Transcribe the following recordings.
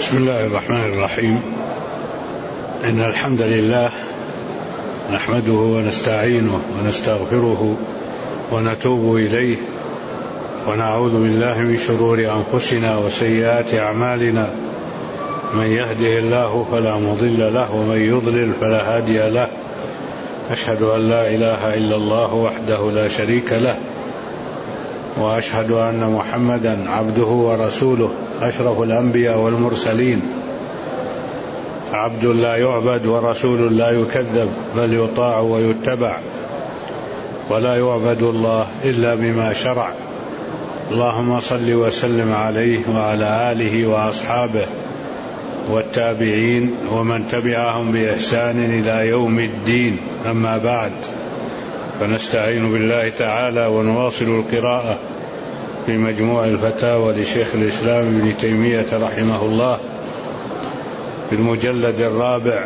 بسم الله الرحمن الرحيم. إن الحمد لله نحمده ونستعينه ونستغفره ونتوب إليه ونعوذ بالله من شرور أنفسنا وسيئات أعمالنا، من يهده الله فلا مضل له ومن يضلل فلا هادي له. أشهد أن لا إله إلا الله وحده لا شريك له، وأشهد أن محمدا عبده ورسوله أشرف الأنبياء والمرسلين، عبد لا يعبد ورسول لا يكذب، بل يطاع ويتبع، ولا يعبد الله إلا بما شرع. اللهم صل وسلم عليه وعلى آله وأصحابه والتابعين ومن تبعهم بإحسان إلى يوم الدين. أما بعد، فنستعين بالله تعالى ونواصل القراءة في مجموع الفتاوى لشيخ الإسلام ابن تيمية رحمه الله في المجلد الرابع،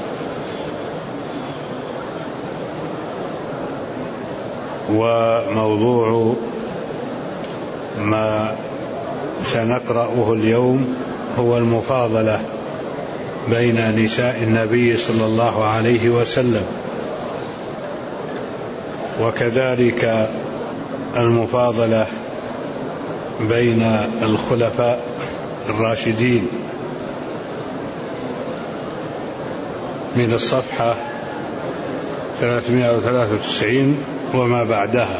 وموضوع ما سنقرأه اليوم هو المفاضلة بين نساء النبي صلى الله عليه وسلم، وكذلك المفاضلة بين الخلفاء الراشدين، من الصفحة 393 وما بعدها.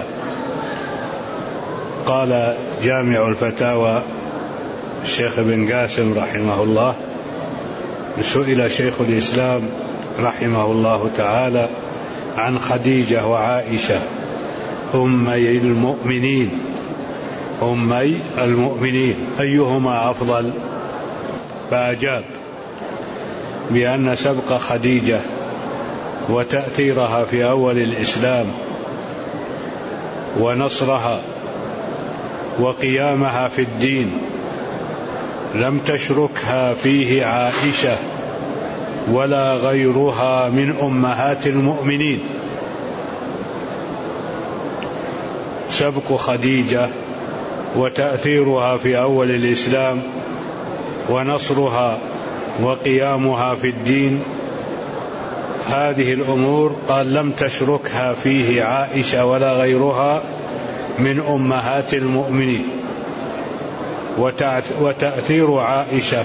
قال جامع الفتاوى الشيخ ابن قاسم رحمه الله: سئل شيخ الإسلام رحمه الله تعالى عن خديجة وعائشة أمي المؤمنين أيهما أفضل؟ فأجاب بأن سبق خديجة وتأثيرها في أول الإسلام ونصرها وقيامها في الدين لم تشركها فيه عائشة ولا غيرها من أمهات المؤمنين. سبق خديجة وتأثيرها في أول الإسلام ونصرها وقيامها في الدين، هذه الأمور قال لم تشركها فيه عائشة ولا غيرها من أمهات المؤمنين. وتأثير عائشة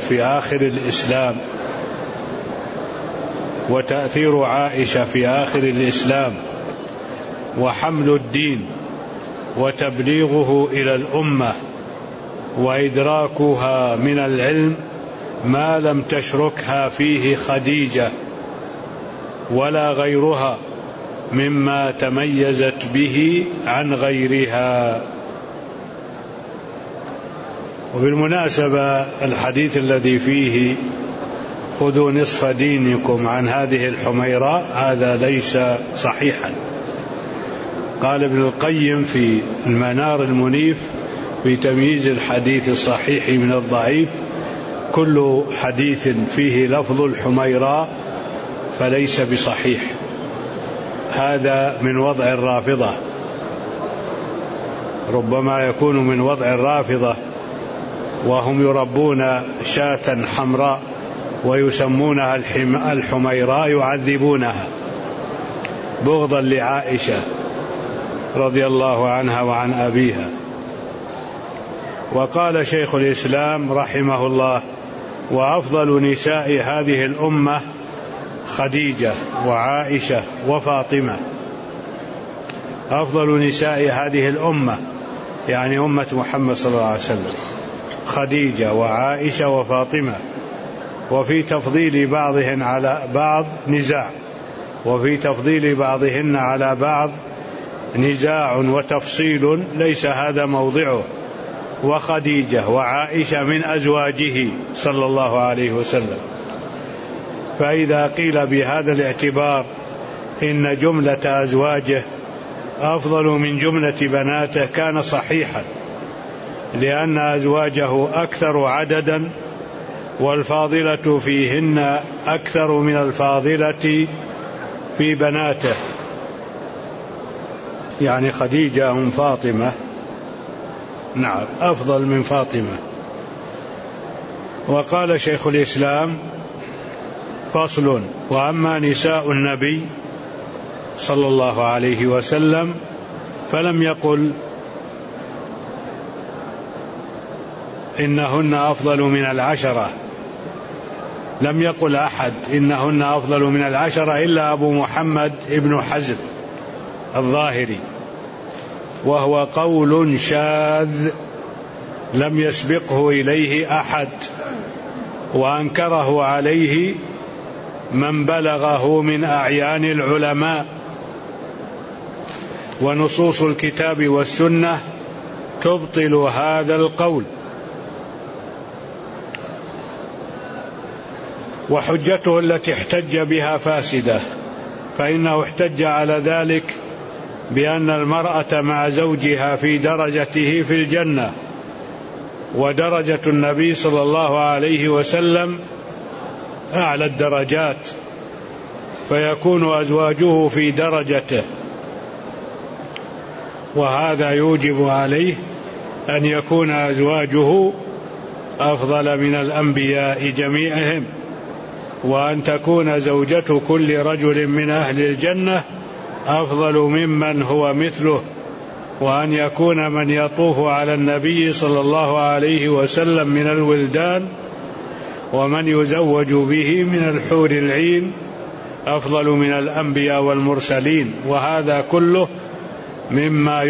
في آخر الإسلام وحمل الدين وتبليغه إلى الأمة وإدراكها من العلم ما لم تشركها فيه خديجة ولا غيرها مما تميزت به عن غيرها. وبالمناسبة الحديث الذي فيه خذوا نصف دينكم عن هذه الحميراء هذا ليس صحيحا. قال ابن القيم في المنار المنيف في تمييز الحديث الصحيح من الضعيف: كل حديث فيه لفظ الحميراء فليس بصحيح. هذا من وضع الرافضة، ربما يكون من وضع الرافضة، وهم يربون شاة حمراء ويسمونها الحميراء، يعذبونها بغضا لعائشة رضي الله عنها وعن أبيها. وقال شيخ الإسلام رحمه الله: وأفضل نساء هذه الأمة خديجة وعائشة وفاطمة. أفضل نساء هذه الأمة يعني أمة محمد صلى الله عليه وسلم خديجة وعائشة وفاطمة. وفي تفضيل بعضهن على بعض نزاع، وفي تفضيل بعضهن على بعض نزاع وتفصيل ليس هذا موضعه. وخديجة وعائشة من أزواجه صلى الله عليه وسلم، فإذا قيل بهذا الاعتبار إن جملة أزواجه أفضل من جملة بناته كان صحيحا، لأن أزواجه أكثر عددا والفاضلة فيهن أكثر من الفاضلة في بناته. يعني خديجة أم فاطمة، نعم، أفضل من فاطمة. وقال شيخ الإسلام: فصل: وأما نساء النبي صلى الله عليه وسلم فلم يقل إنهن أفضل من العشرة، لم يقل أحد إنهن أفضل من العشرة إلا أبو محمد ابن حزم الظاهري، وهو قول شاذ لم يسبقه إليه أحد، وأنكره عليه من بلغه من أعيان العلماء، ونصوص الكتاب والسنة تبطل هذا القول. وحجته التي احتج بها فاسدة، فإنه احتج على ذلك بأن المرأة مع زوجها في درجته في الجنة، ودرجة النبي صلى الله عليه وسلم أعلى الدرجات، فيكون أزواجه في درجته، وهذا يوجب عليه أن يكون أزواجه أفضل من الأنبياء جميعهم، وأن تكون زوجة كل رجل من أهل الجنة أفضل ممن هو مثله، وأن يكون من يطوف على النبي صلى الله عليه وسلم من الولدان ومن يزوج به من الحور العين أفضل من الأنبياء والمرسلين. وهذا كله مما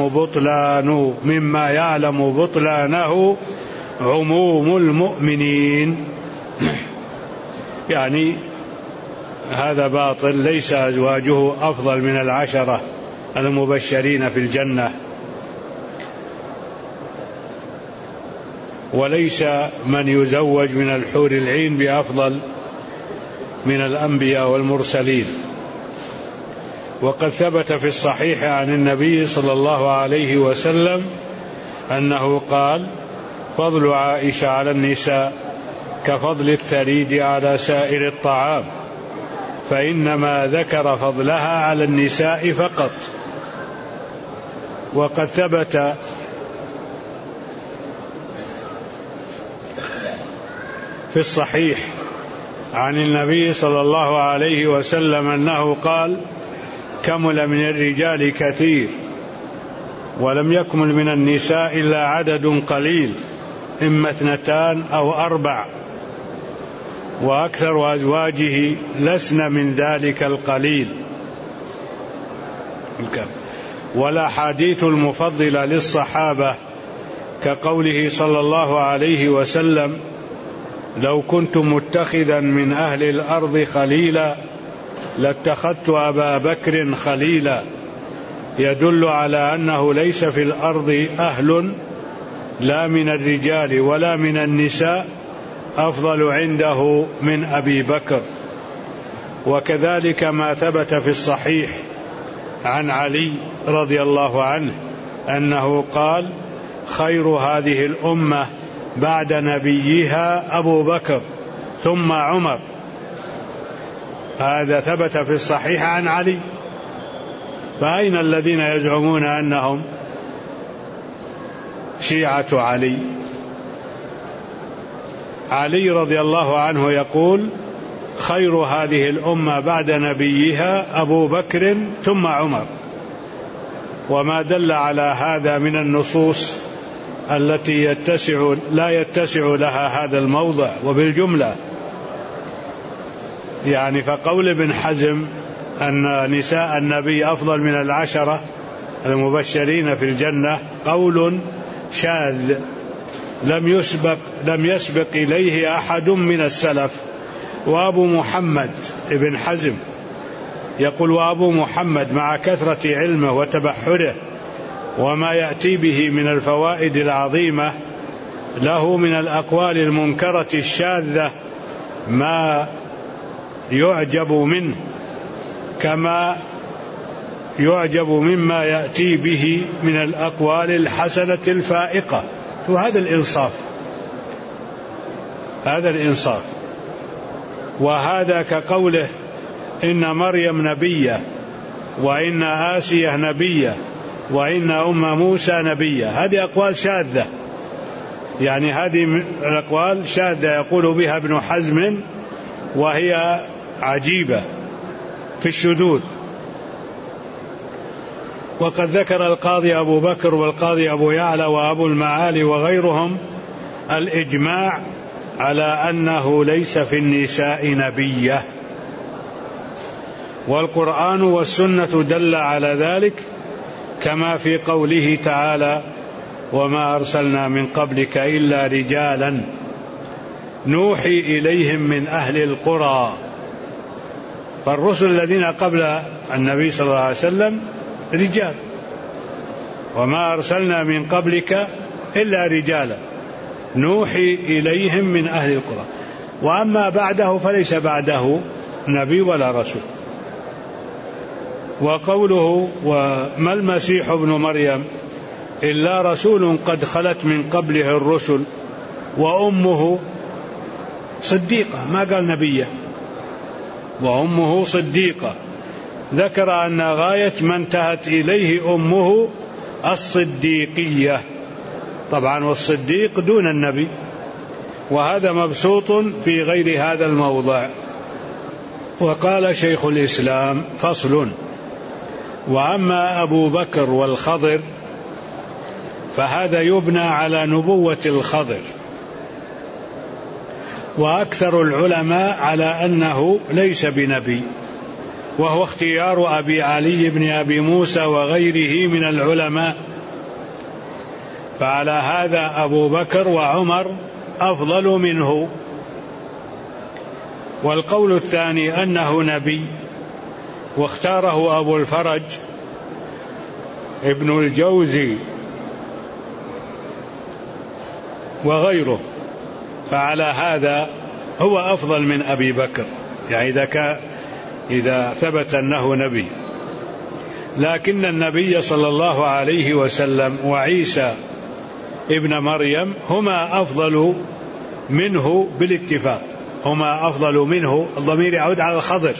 يعلم بطلانه عموم المؤمنين. يعني هذا باطل، ليس أزواجه أفضل من العشرة المبشرين في الجنة، وليس من يزوج من الحور العين بأفضل من الأنبياء والمرسلين. وقد ثبت في الصحيح عن النبي صلى الله عليه وسلم أنه قال: فضل عائشة على النساء كفضل الثريد على سائر الطعام، فإنما ذكر فضلها على النساء فقط. وقد ثبت في الصحيح عن النبي صلى الله عليه وسلم أنه قال: كمل من الرجال كثير ولم يكمل من النساء إلا عدد قليل، إما 2 أو 4، وأكثر أزواجه لسن من ذلك القليل. والأحاديث المفضلة للصحابة كقوله صلى الله عليه وسلم: لو كنت متخذا من أهل الأرض خليلا لاتخذت أبا بكر خليلا، يدل على أنه ليس في الأرض أهل لا من الرجال ولا من النساء أفضل عنده من أبي بكر. وكذلك ما ثبت في الصحيح عن علي رضي الله عنه أنه قال: خير هذه الأمة بعد نبيها أبو بكر ثم عمر. هذا ثبت في الصحيح عن علي. فأين الذين يزعمون أنهم شيعة علي؟ علي رضي الله عنه يقول: خير هذه الأمة بعد نبيها أبو بكر ثم عمر. وما دل على هذا من النصوص التي لا يتسع لها هذا الموضع. وبالجملة يعني فقول ابن حزم أن نساء النبي أفضل من العشرة المبشرين في الجنة قول شاذ لم يسبق إليه أحد من السلف. وأبو محمد ابن حزم يقول: وأبو محمد مع كثرة علمه وتبحره وما يأتي به من الفوائد العظيمة له من الأقوال المنكرة الشاذة ما يعجب منه، كما يعجب مما يأتي به من الأقوال الحسنة الفائقة. وهذا الإنصاف. وهذا كقوله: إن مريم نبية، وإن آسية نبية، وإن أم موسى نبية. هذه أقوال شاذة يعني هذه الأقوال شاذة يقول بها ابن حزم وهي عجيبة في الشذوذ. وقد ذكر القاضي أبو بكر والقاضي أبو يعلى وأبو المعالي وغيرهم الإجماع على أنه ليس في النساء نبية، والقرآن والسنة دل على ذلك، كما في قوله تعالى: وما أرسلنا من قبلك إلا رجالا نوحي إليهم من أهل القرى. فالرسل الذين قبل النبي صلى الله عليه وسلم رجال، وما أرسلنا من قبلك إلا رجالا نوحي إليهم من أهل القرى. وأما بعده فليس بعده نبي ولا رسول. وقوله: وما المسيح ابن مريم إلا رسول قد خلت من قبله الرسل وأمه صديقة، ما قال نبية، وأمه صديقة. ذكر أن غاية ما انتهت إليه أمه الصديقية، طبعا والصديق دون النبي، وهذا مبسوط في غير هذا الموضع. وقال شيخ الإسلام: فصل: وأما أبو بكر والخضر فهذا يبنى على نبوة الخضر، وأكثر العلماء على أنه ليس بنبي، وهو اختيار أبي علي بن أبي موسى وغيره من العلماء. فعلى هذا أبو بكر وعمر أفضل منه. والقول الثاني أنه نبي، واختاره أبو الفرج ابن الجوزي وغيره، فعلى هذا هو أفضل من أبي بكر، يعني إذا ثبت أنه نبي. لكن النبي صلى الله عليه وسلم وعيسى ابن مريم هما أفضل منه بالاتفاق، هما أفضل منه، الضمير يعود على الخضر.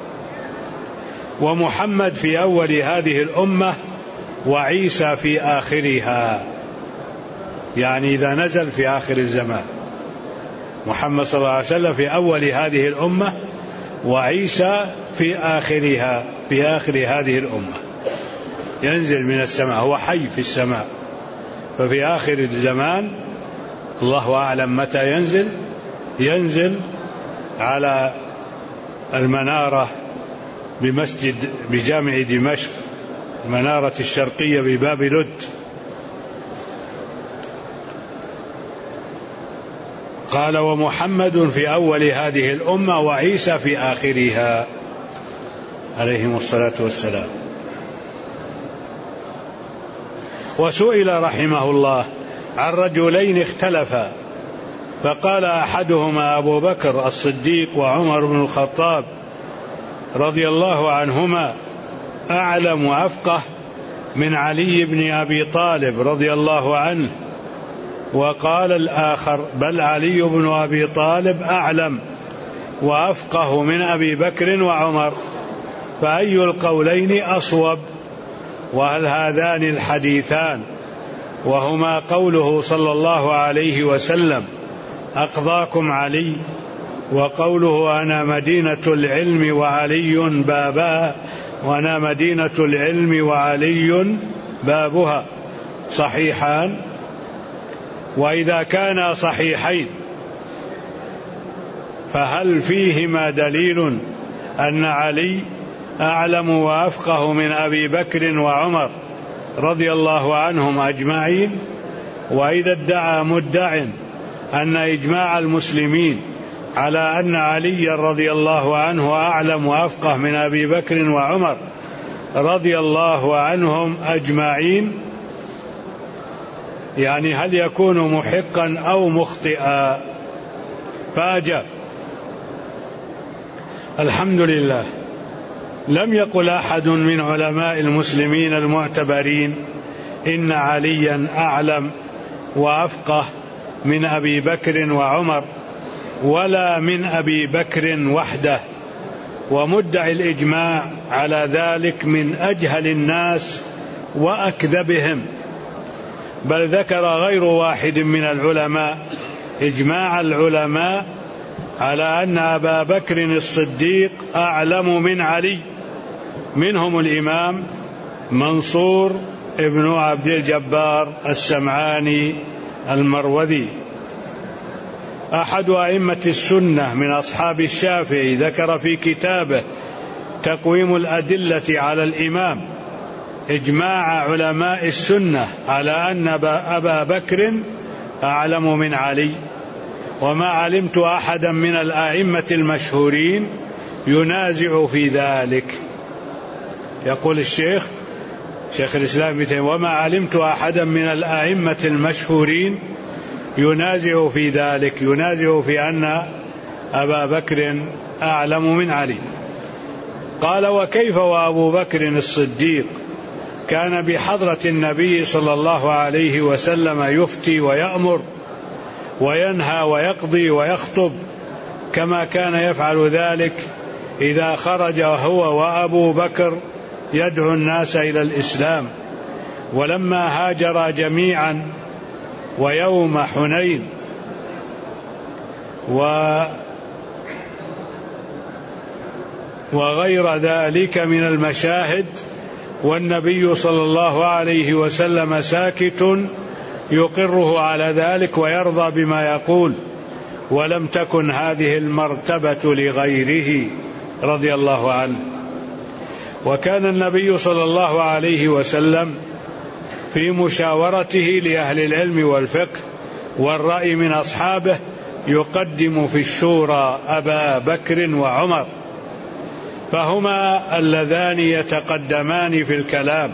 ومحمد في أول هذه الأمة وعيسى في آخرها، يعني إذا نزل في آخر الزمان. محمد صلى الله عليه وسلم في أول هذه الأمة، وعيسى في آخرها، في آخر هذه الأمة، ينزل من السماء، هو حي في السماء. ففي آخر الزمان الله أعلم متى ينزل على المنارة بجامع دمشق، المنارة الشرقية بباب لد. قال: ومحمد في أول هذه الأمة وعيسى في آخرها عليهم الصلاة والسلام. وسئل رحمه الله عن رجلين اختلفا، فقال أحدهما أبو بكر الصديق وعمر بن الخطاب رضي الله عنهما أعلم وأفقه من علي بن أبي طالب رضي الله عنه. وقال الآخر: بل علي بن أبي طالب أعلم وأفقه من أبي بكر وعمر، فأي القولين أصوب؟ وهل هذان الحديثان وهما قوله صلى الله عليه وسلم: أقضاكم علي، وقوله: أنا مدينة العلم وعلي بابها، وأنا مدينة العلم وعلي بابها، صحيحان؟ وإذا كانا صحيحين فهل فيهما دليل أن علي أعلم وأفقه من أبي بكر وعمر رضي الله عنهم أجمعين؟ وإذا ادعى مدع أن إجماع المسلمين على أن علي رضي الله عنه أعلم وأفقه من أبي بكر وعمر رضي الله عنهم أجمعين، يعني هل يكون محقا أو مخطئا؟ فأجاب: الحمد لله، لم يقل أحد من علماء المسلمين المعتبرين إن عليا أعلم وأفقه من أبي بكر وعمر، ولا من أبي بكر وحده، ومدعي الإجماع على ذلك من أجهل الناس وأكذبهم. بل ذكر غير واحد من العلماء إجماع العلماء على أن أبا بكر الصديق أعلم من علي، منهم الإمام منصور ابن عبد الجبار السمعاني المروذي أحد أئمة السنة من أصحاب الشافعي، ذكر في كتابه تقويم الأدلة على الإمام إجماع علماء السنة على أن أبا بكر أعلم من علي، وما علمت أحدا من الآئمة المشهورين ينازع في ذلك. يقول الشيخ الإسلام ابن تيمية: وما علمت أحدا من الآئمة المشهورين ينازع في ذلك، ينازع في أن أبا بكر أعلم من علي. قال: وكيف وأبو بكر الصديق كان بحضرة النبي صلى الله عليه وسلم يفتي ويأمر وينهى ويقضي ويخطب، كما كان يفعل ذلك إذا خرج هو وأبو بكر يدعو الناس إلى الإسلام، ولما هاجر جميعا ويوم حنين وغير ذلك من المشاهد، والنبي صلى الله عليه وسلم ساكت يقره على ذلك ويرضى بما يقول، ولم تكن هذه المرتبة لغيره رضي الله عنه. وكان النبي صلى الله عليه وسلم في مشاورته لأهل العلم والفقه والرأي من أصحابه يقدم في الشورى أبا بكر وعمر، فهما اللذان يتقدمان في الكلام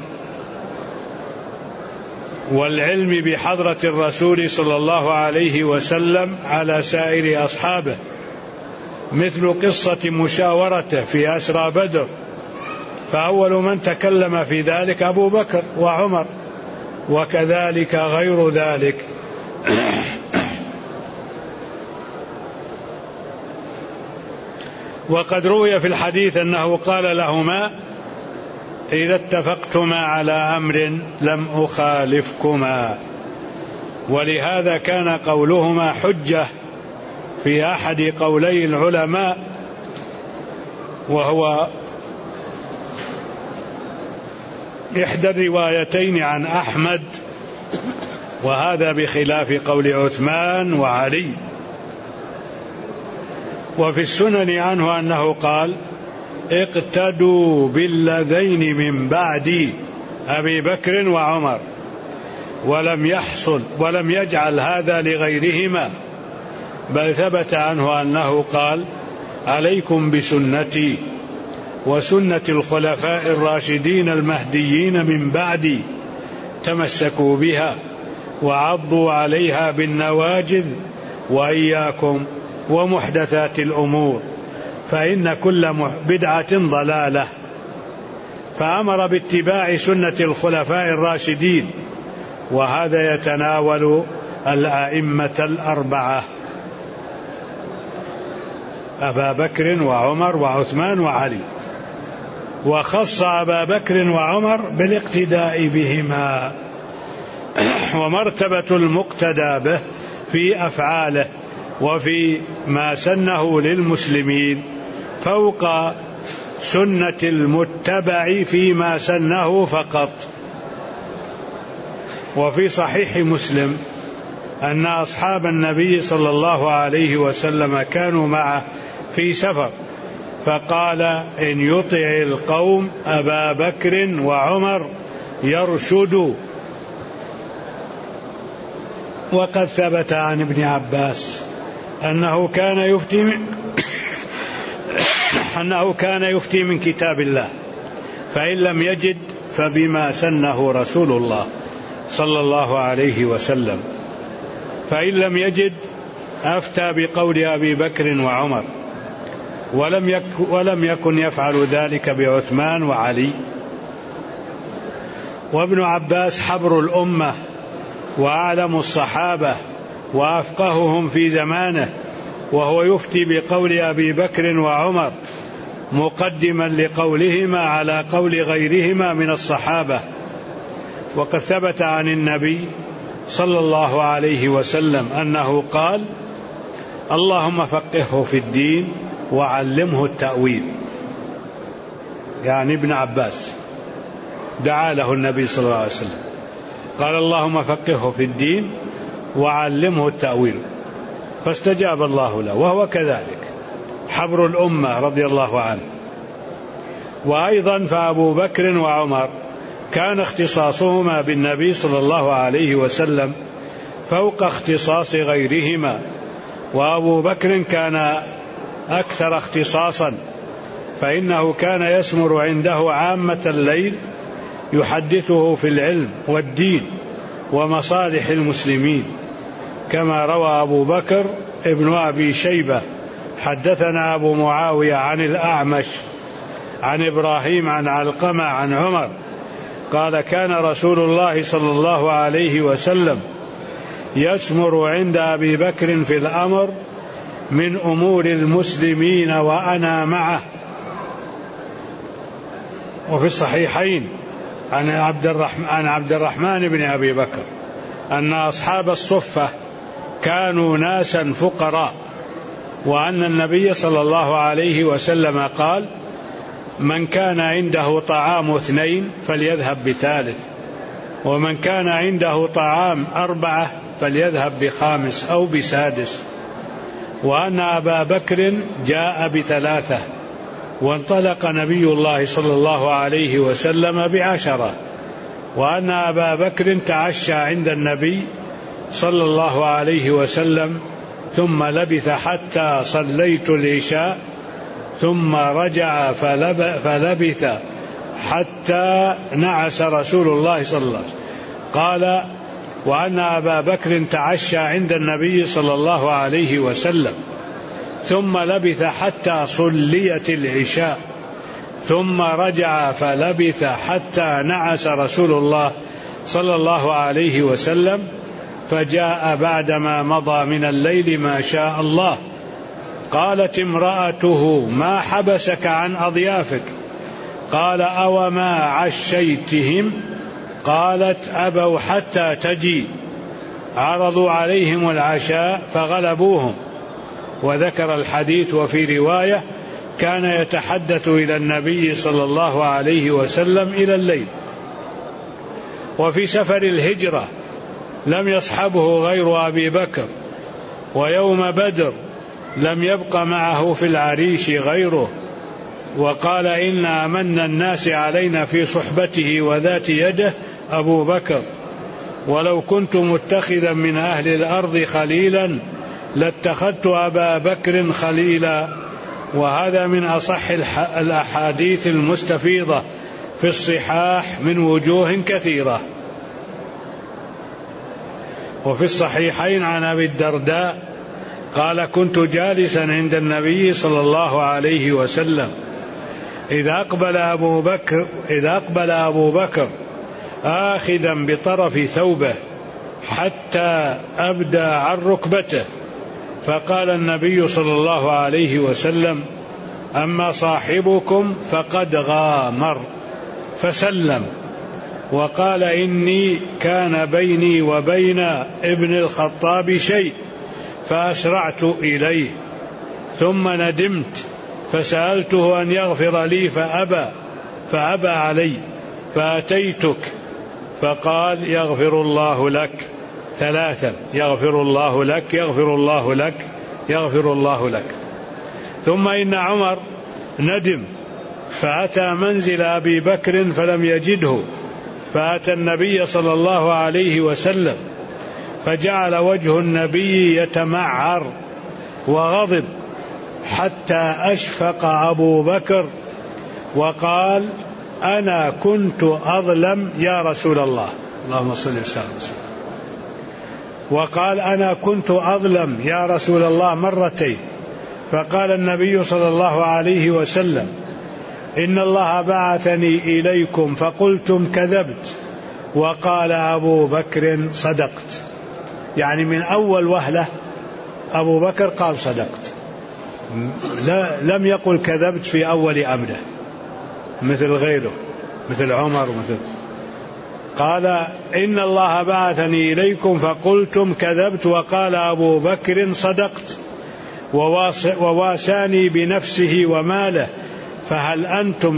والعلم بحضرة الرسول صلى الله عليه وسلم على سائر أصحابه، مثل قصة مشاورته في أسرى بدر، فأول من تكلم في ذلك أبو بكر وعمر، وكذلك غير ذلك. وقد روي في الحديث أنه قال لهما: إذا اتفقتما على أمر لم أخالفكما. ولهذا كان قولهما حجة في أحد قولي العلماء، وهو إحدى الروايتين عن أحمد، وهذا بخلاف قول عثمان وعلي. وفي السنن عنه أنه قال: اقتدوا بالذين من بعدي أبي بكر وعمر، ولم يجعل هذا لغيرهما، بل ثبت عنه أنه قال: عليكم بسنتي وسنة الخلفاء الراشدين المهديين من بعدي، تمسكوا بها وعضوا عليها بالنواجذ، وإياكم ومحدثات الأمور، فإن كل بدعة ضلالة. فأمر باتباع سنة الخلفاء الراشدين، وهذا يتناول الأئمة الأربعة: أبا بكر وعمر وعثمان وعلي، وخص أبا بكر وعمر بالاقتداء بهما، ومرتبة المقتدى به في أفعاله وفي ما سنه للمسلمين فوق سنة المتبع فيما سنه فقط. وفي صحيح مسلم أن أصحاب النبي صلى الله عليه وسلم كانوا معه في سفر، فقال: إن يطع القوم أبا بكر وعمر يرشدوا. وقد ثبت عن ابن عباس أنه كان يفتي من كتاب الله، فإن لم يجد فبما سنه رسول الله صلى الله عليه وسلم، فإن لم يجد أفتى بقول أبي بكر وعمر، ولم يكن يفعل ذلك بعثمان وعلي. وابن عباس حبر الأمة وأعلم الصحابة وأفقههم في زمانه، وهو يفتي بقول أبي بكر وعمر مقدما لقولهما على قول غيرهما من الصحابة. وقد ثبت عن النبي صلى الله عليه وسلم أنه قال: اللهم فقهه في الدين وعلمه التأويل. يعني ابن عباس دعا له النبي صلى الله عليه وسلم، قال: اللهم فقهه في الدين وعلمه التأويل، فاستجاب الله له، وهو كذلك حبر الأمة رضي الله عنه. وأيضا فأبو بكر وعمر كان اختصاصهما بالنبي صلى الله عليه وسلم فوق اختصاص غيرهما، وأبو بكر كان أكثر اختصاصا، فإنه كان يسمر عنده عامة الليل يحدثه في العلم والدين ومصالح المسلمين، كما روى أبو بكر ابن أبي شيبة: حدثنا أبو معاوية عن الأعمش عن إبراهيم عن علقمة عن عمر قال: كان رسول الله صلى الله عليه وسلم يسمر عند أبي بكر في الأمر من أمور المسلمين وأنا معه. وفي الصحيحين عن عبد الرحمن بن أبي بكر أن أصحاب الصفة كانوا ناسا فقراء، وأن النبي صلى الله عليه وسلم قال: من كان عنده طعام 2 فليذهب ب3، ومن كان عنده طعام 4 فليذهب ب5 أو ب6، وأن أبا بكر جاء ب3، وانطلق نبي الله صلى الله عليه وسلم ب10، وأن أبا بكر تعشى عند النبي صلى الله عليه وسلم ثم لبث حتى صليت العشاء ثم رجع فلبث حتى نعس رسول الله صلى الله عليه وسلم. قال: وأن أبا بكر تعشى عند النبي صلى الله عليه وسلم ثم لبث حتى صليت العشاء ثم رجع فلبث حتى نعس رسول الله صلى الله عليه وسلم، فجاء بعدما مضى من الليل ما شاء الله. قالت امرأته: ما حبسك عن أضيافك؟ قال: أو ما عشيتهم؟ قالت: أبوا حتى تجي. عرضوا عليهم العشاء فغلبوهم. وذكر الحديث وفي رواية: كان يتحدث إلى النبي صلى الله عليه وسلم إلى الليل. وفي سفر الهجرة لم يصحبه غير أبي بكر، ويوم بدر لم يبق معه في العريش غيره، وقال: إن أمن الناس علينا في صحبته وذات يده أبو بكر، ولو كنت متخذا من أهل الأرض خليلا لاتخذت أبا بكر خليلا. وهذا من أصح الأحاديث المستفيضة في الصحاح من وجوه كثيرة. وفي الصحيحين عن أبي الدرداء قال: كنت جالسا عند النبي صلى الله عليه وسلم إذا أقبل أبو بكر آخذا بطرف ثوبه حتى أبدى عن ركبته، فقال النبي صلى الله عليه وسلم: أما صاحبكم فقد غامر، فسلم وقال: إني كان بيني وبين ابن الخطاب شيء فأسرعت إليه، ثم ندمت فسألته أن يغفر لي فأبى علي، فأتيتك فقال: يغفر الله لك 3، يغفر الله لك، يغفر الله لك، يغفر الله لك. ثم إن عمر ندم فأتى منزل أبي بكر فلم يجده، فأتى النبي صلى الله عليه وسلم، فجعل وجه النبي يتمعر وغضب حتى أشفق أبو بكر وقال: أنا كنت أظلم يا رسول الله. اللهم صل وسلم. وقال: أنا كنت أظلم يا رسول الله مرتين. فقال النبي صلى الله عليه وسلم: إن الله بعثني إليكم فقلتم كذبت. وقال أبو بكر: صدقت. يعني من أول وهلة أبو بكر قال صدقت، لم يقل كذبت في أول أمره مثل غيره، مثل عمر قال إن الله بعثني إليكم فقلتم كذبت، وقال أبو بكر صدقت، وواساني بنفسه وماله، فهل أنتم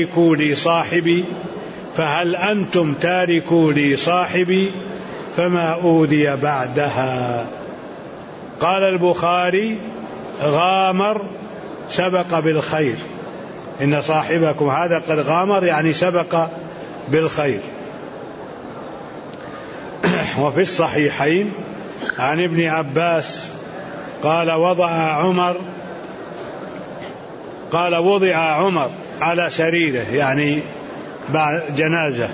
تاركوا لي صاحبي فما أوذي بعدها. قال البخاري غامر سبق بالخير، إن صاحبكم هذا قد غامر يعني سبق بالخير. وفي الصحيحين عن ابن عباس قال وضع عمر على سريره، يعني بعد جنازة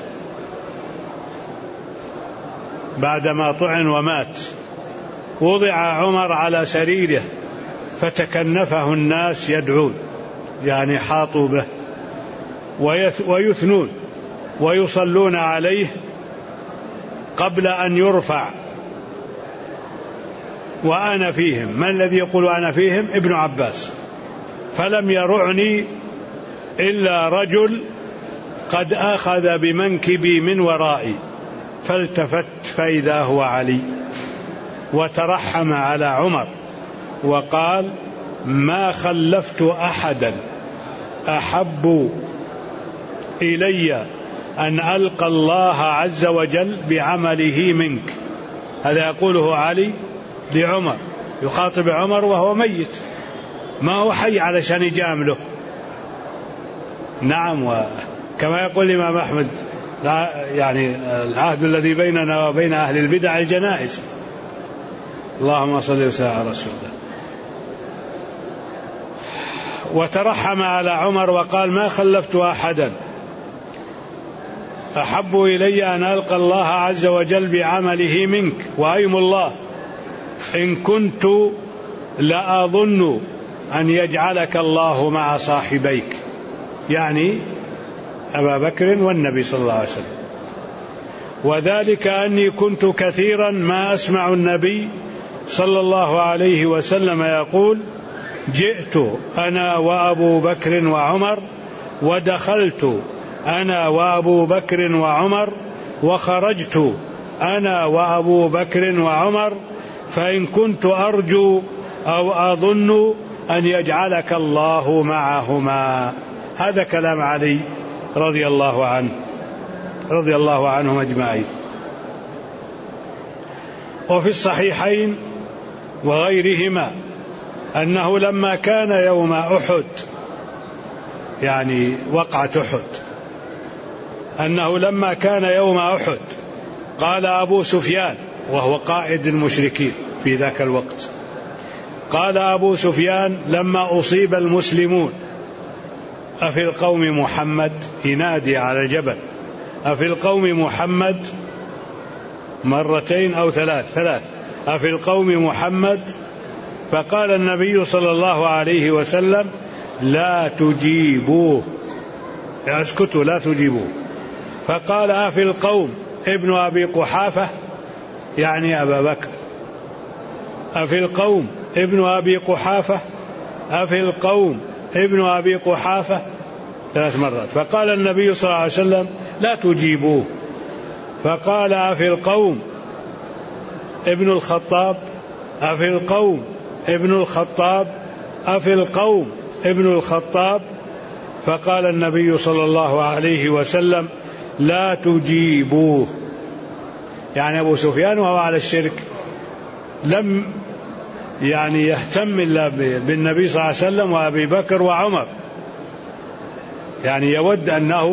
بعدما طعن ومات، وضع عمر على سريره فتكنفه الناس يدعون، يعني حاطوا به ويثنون ويصلون عليه قبل أن يرفع، وأنا فيهم. من الذي يقول أنا فيهم؟ ابن عباس. فلم يرعني إلا رجل قد أخذ بمنكبي من ورائي، فالتفت فإذا هو علي، وترحم على عمر وقال ما خلفت أحدا أحب إلي أن ألقى الله عز وجل بعمله منك. هذا يقوله علي لعمر، يخاطب عمر وهو ميت، ما هو حي علشان يجامله. نعم، وكما يقول الإمام أحمد يعني العهد الذي بيننا وبين أهل البدع الجنائز. اللهم صل وسلم على رسول الله. وترحم على عمر وقال ما خلفت أحدا أحب إلي أن ألقى الله عز وجل بعمله منك، وأيم الله إن كنت لأظن أن يجعلك الله مع صاحبيك، يعني أبا بكر والنبي صلى الله عليه وسلم. وذلك أني كنت كثيرا ما أسمع النبي صلى الله عليه وسلم يقول جئت أنا وأبو بكر وعمر، ودخلت أنا وأبو بكر وعمر، وخرجت أنا وأبو بكر وعمر، فإن كنت أرجو أو أظن أن يجعلك الله معهما. هذا كلام علي رضي الله عنهم أجمعين. وفي الصحيحين وغيرهما أنه لما كان يوم أحد، يعني وقعة أحد، أنه لما كان يوم أحد قال أبو سفيان وهو قائد المشركين في ذاك الوقت، قال أبو سفيان لما أصيب المسلمون أفي القوم محمد، ينادي على الجبل أفي القوم محمد مرتين أو ثلاث أفي القوم محمد، فقال النبي صلى الله عليه وسلم لا تجيبوه، اسكتوا لا تجيبوه. فقال أفي القوم ابن أبي قحافة، يعني أبا بكر، أفي القوم ابن أبي قحافة، أفي القوم ابن أبي قحافة 3 مرات. فقال النبي صلى الله عليه وسلم لا تجيبوه. فقال أفي القوم ابن الخطاب، أفي القوم ابن الخطاب، أفي القوم ابن الخطاب. فقال النبي صلى الله عليه وسلم لا تجيبوه. يعني أبو سفيان وهو على الشرك لم يعني يهتم إلا بالنبي صلى الله عليه وسلم وأبي بكر وعمر، يعني يود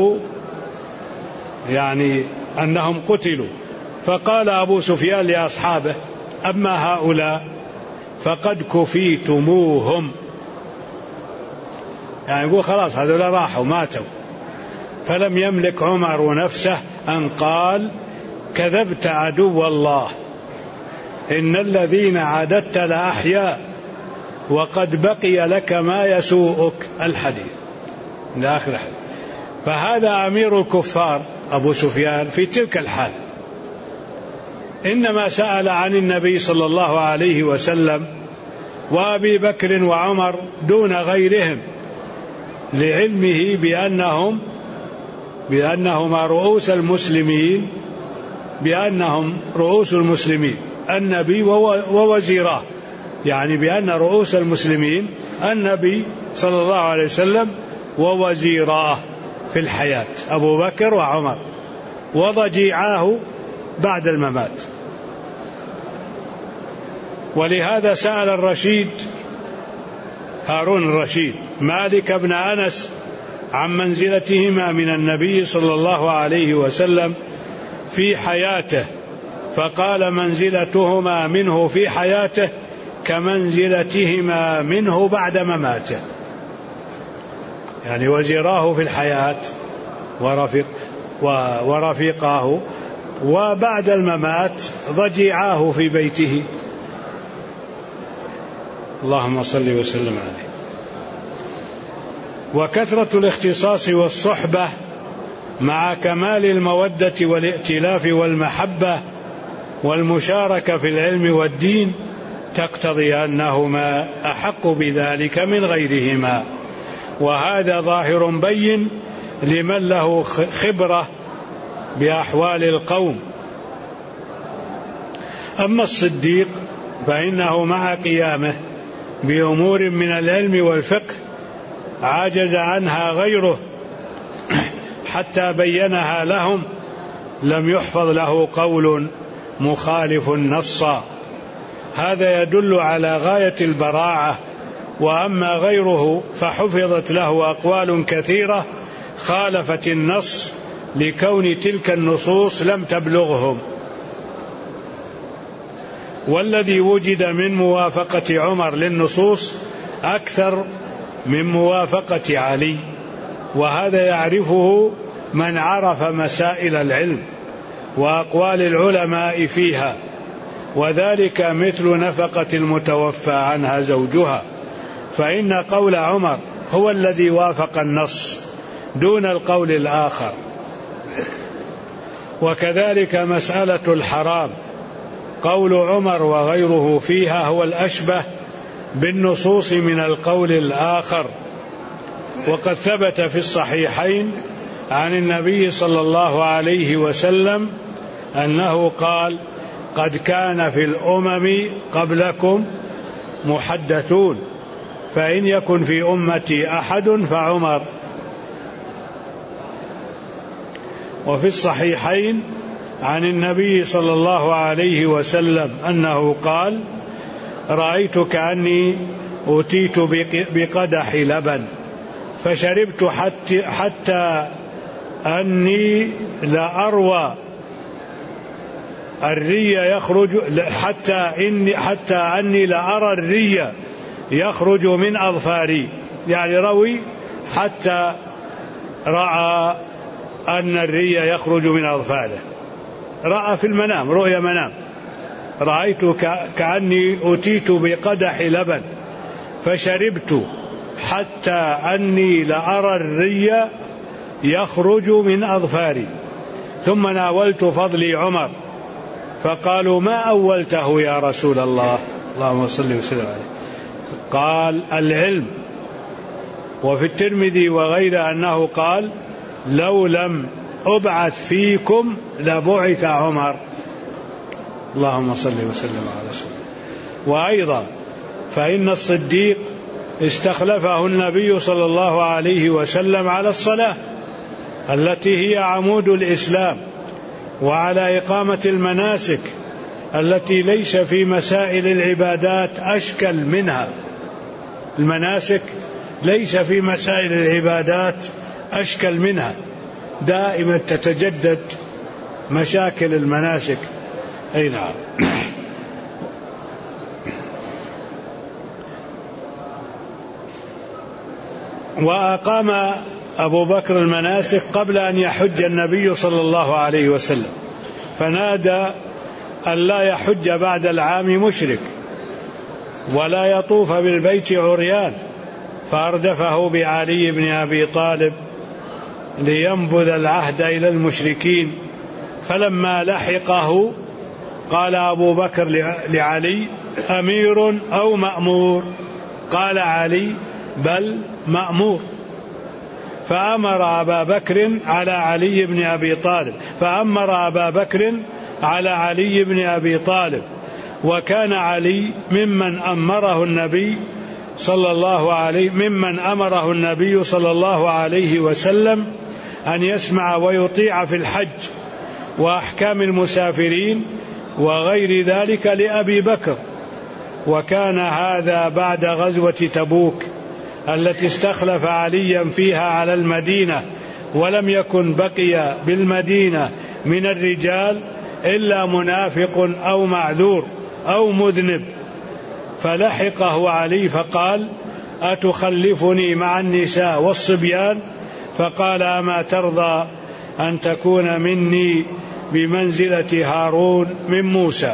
أنهم قتلوا. فقال أبو سفيان لأصحابه أما هؤلاء فقد كفيتموهم، يعني يقول خلاص هذول راحوا ماتوا. فلم يملك عمر نفسه أن قال كذبت عدو الله، إن الذين عاددت لأحياء وقد بقي لك ما يسوءك، الحديث إلى آخر حديث. فهذا أمير الكفار أبو سفيان في تلك الحال إنما سأل عن النبي صلى الله عليه وسلم وأبي بكر وعمر دون غيرهم، لعلمه بأنهما رؤوس المسلمين بأنهم رؤوس المسلمين النبي ووزيراه، يعني بأن رؤوس المسلمين النبي صلى الله عليه وسلم ووزيراه في الحياة أبو بكر وعمر، وضجيعاه بعد الممات. ولهذا سأل الرشيد هارون الرشيد مالك بن أنس عن منزلتهما من النبي صلى الله عليه وسلم في حياته، فقال منزلتهما منه في حياته كمنزلتهما منه بعد مماته، يعني وزيراه في الحياة ورفيقاه، وبعد الممات ضجيعاه في بيته. اللهم صل وسلم عليه. وكثرة الاختصاص والصحبة مع كمال المودة والائتلاف والمحبة والمشاركة في العلم والدين تقتضي أنهما أحق بذلك من غيرهما، وهذا ظاهر بين لمن له خبرة بأحوال القوم. أما الصديق فإنه مع قيامه بأمور من العلم والفقه عجز عنها غيره حتى بينها لهم لم يحفظ له قول مخالف نصا، هذا يدل على غاية البراعة. وأما غيره فحفظت له أقوال كثيرة خالفت النص لكون تلك النصوص لم تبلغهم. والذي وجد من موافقة عمر للنصوص أكثر من موافقة علي، وهذا يعرفه من عرف مسائل العلم وأقوال العلماء فيها، وذلك مثل نفقة المتوفى عنها زوجها، فإن قول عمر هو الذي وافق النص دون القول الآخر. وكذلك مسألة الحرام قول عمر وغيره فيها هو الأشبه بالنصوص من القول الآخر. وقد ثبت في الصحيحين عن النبي صلى الله عليه وسلم أنه قال: قد كان في الأمم قبلكم محدثون، فإن يكن في أمتي أحد فعمر. وفي الصحيحين عن النبي صلى الله عليه وسلم أنه قال: رأيت كأني أتيت بقدح لبن فشربت حتى أني لأروى الري يخرج حتى أني لأرى الري يخرج من أظفاري، يعني روي حتى رأى أن الري يخرج من أظفاره، رأى في المنام رؤيا منام. رأيت كأني أتيت بقدح لبن فشربت حتى أني لأرى الري يخرج من أظفاري، ثم ناولت فضلي عمر فقالوا: ما أولته يا رسول الله؟ اللهم صل وسلم عليه. قال: العلم. وفي الترمذي وغيره أنه قال: لو لم أبعث فيكم لبعث عمر. اللهم صل وسلم على رسول الله. وأيضا فإن الصديق استخلفه النبي صلى الله عليه وسلم على الصلاة التي هي عمود الإسلام، وعلى إقامة المناسك التي ليس في مسائل العبادات أشكل منها. المناسك ليس في مسائل العبادات أشكل منها، دائما تتجدد مشاكل المناسك. أي نعم. وأقام أبو بكر المناسك قبل أن يحج النبي صلى الله عليه وسلم، فنادى أن لا يحج بعد العام مشرك ولا يطوف بالبيت عريان، فأردفه بعلي بن أبي طالب لينبذ العهد إلى المشركين. فلما لحقه قال أبو بكر لعلي: أمير أو مأمور؟ قال علي: بل مأمور. فأمر أبا بكر على علي بن أبي طالب، فأمر أبا بكر على علي بن أبي طالب. وكان علي ممن أمره النبي صلى الله عليه وسلم أن يسمع ويطيع في الحج وأحكام المسافرين وغير ذلك لأبي بكر. وكان هذا بعد غزوة تبوك التي استخلف عليا فيها على المدينة، ولم يكن بقي بالمدينة من الرجال إلا منافق أو معذور أو مذنب، فلحقه علي فقال: أتخلفني مع النساء والصبيان؟ فقال: أما ترضى أن تكون مني بمنزلة هارون من موسى؟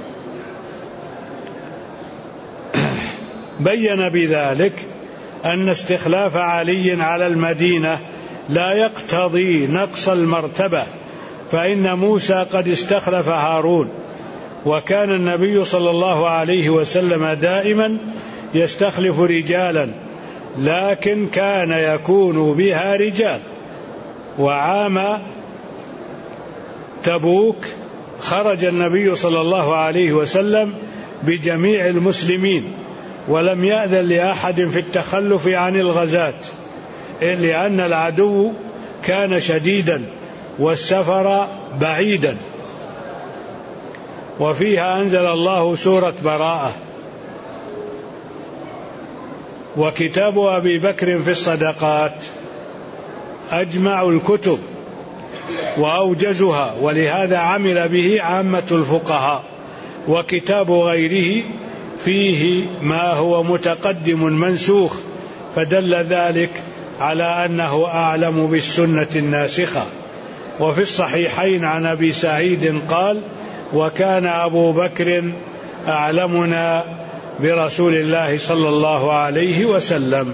بين بذلك أن استخلاف علي على المدينة لا يقتضي نقص المرتبة، فإن موسى قد استخلف هارون، وكان النبي صلى الله عليه وسلم دائما يستخلف رجالا، لكن كان يكون بها رجال. وعام تبوك خرج النبي صلى الله عليه وسلم بجميع المسلمين، ولم يأذن لأحد في التخلف عن الغزاة، لأن العدو كان شديدا والسفر بعيدا. وفيها أنزل الله سورة براءة. وكتاب أبي بكر في الصدقات أجمع الكتب وأوجزها، ولهذا عمل به عامة الفقهاء. وكتاب غيره فيه ما هو متقدم منسوخ، فدل ذلك على أنه أعلم بالسنة الناسخة. وفي الصحيحين عن أبي سعيد قال: وكان أبو بكر أعلمنا برسول الله صلى الله عليه وسلم.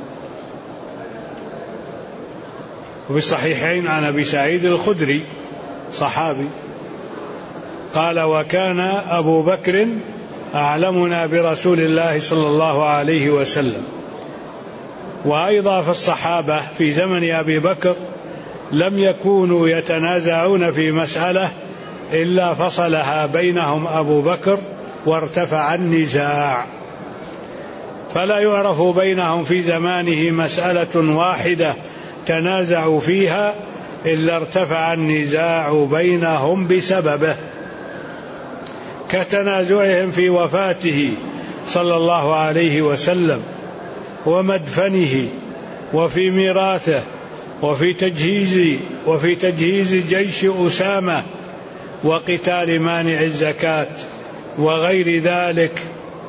وفي الصحيحين عن أبي سعيد الخدري صحابي قال: وكان أبو بكر أعلمنا برسول الله صلى الله عليه وسلم. وأيضا في الصحابة في زمن أبي بكر لم يكونوا يتنازعون في مسألة إلا فصلها بينهم أبو بكر وارتفع النزاع، فلا يعرف بينهم في زمانه مسألة واحدة تنازعوا فيها إلا ارتفع النزاع بينهم بسببه، كتنازعهم في وفاته صلى الله عليه وسلم ومدفنه وفي ميراثه وفي تجهيز جيش أسامة وقتال مانع الزكاة وغير ذلك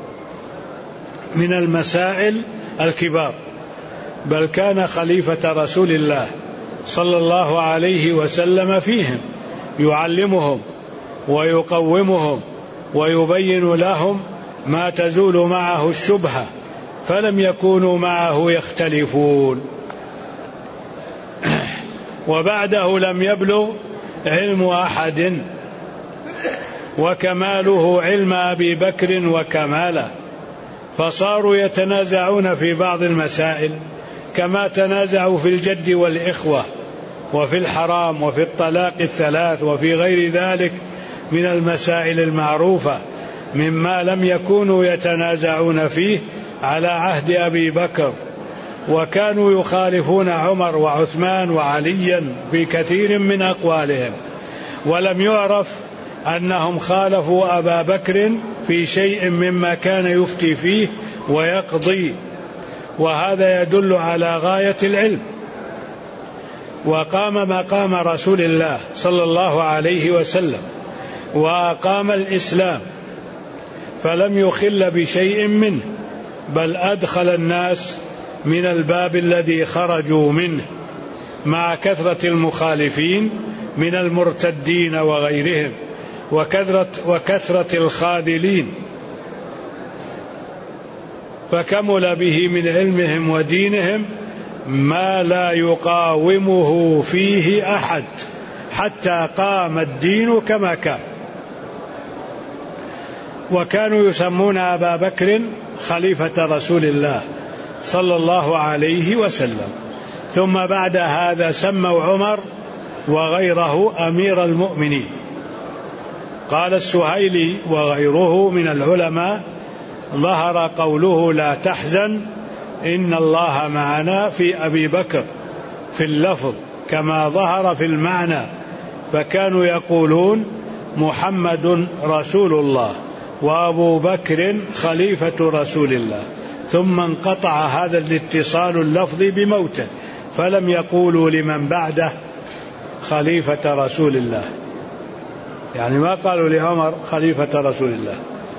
من المسائل الكبار. بل كان خليفة رسول الله صلى الله عليه وسلم فيهم يعلمهم ويقومهم ويبين لهم ما تزول معه الشبهة، فلم يكونوا معه يختلفون. وبعده لم يبلغ علم أحد، وكماله علم أبي بكر وكماله، فصاروا يتنازعون في بعض المسائل كما تنازعوا في الجد والإخوة وفي الحرام وفي الطلاق الثلاث وفي غير ذلك من المسائل المعروفة مما لم يكونوا يتنازعون فيه على عهد أبي بكر. وكانوا يخالفون عمر وعثمان وعليا في كثير من أقوالهم، ولم يعرف أنهم خالفوا أبا بكر في شيء مما كان يفتي فيه ويقضي، وهذا يدل على غاية العلم. وقام مقام رسول الله صلى الله عليه وسلم وأقام الإسلام، فلم يخل بشيء منه، بل أدخل الناس من الباب الذي خرجوا منه، مع كثرة المخالفين من المرتدين وغيرهم وكثرة الخاذلين، فكمل به من علمهم ودينهم ما لا يقاومه فيه أحد حتى قام الدين كما كان. وكانوا يسمون أبا بكر خليفة رسول الله صلى الله عليه وسلم، ثم بعد هذا سموا عمر وغيره أمير المؤمنين. قال السهيلي وغيره من العلماء: ظهر قوله لا تحزن إن الله معنا في أبي بكر في اللفظ كما ظهر في المعنى، فكانوا يقولون محمد رسول الله وأبو بكر خليفة رسول الله، ثم انقطع هذا الاتصال اللفظي بموته، فلم يقولوا لمن بعده خليفة رسول الله، يعني ما قالوا لعمر خليفة رسول الله.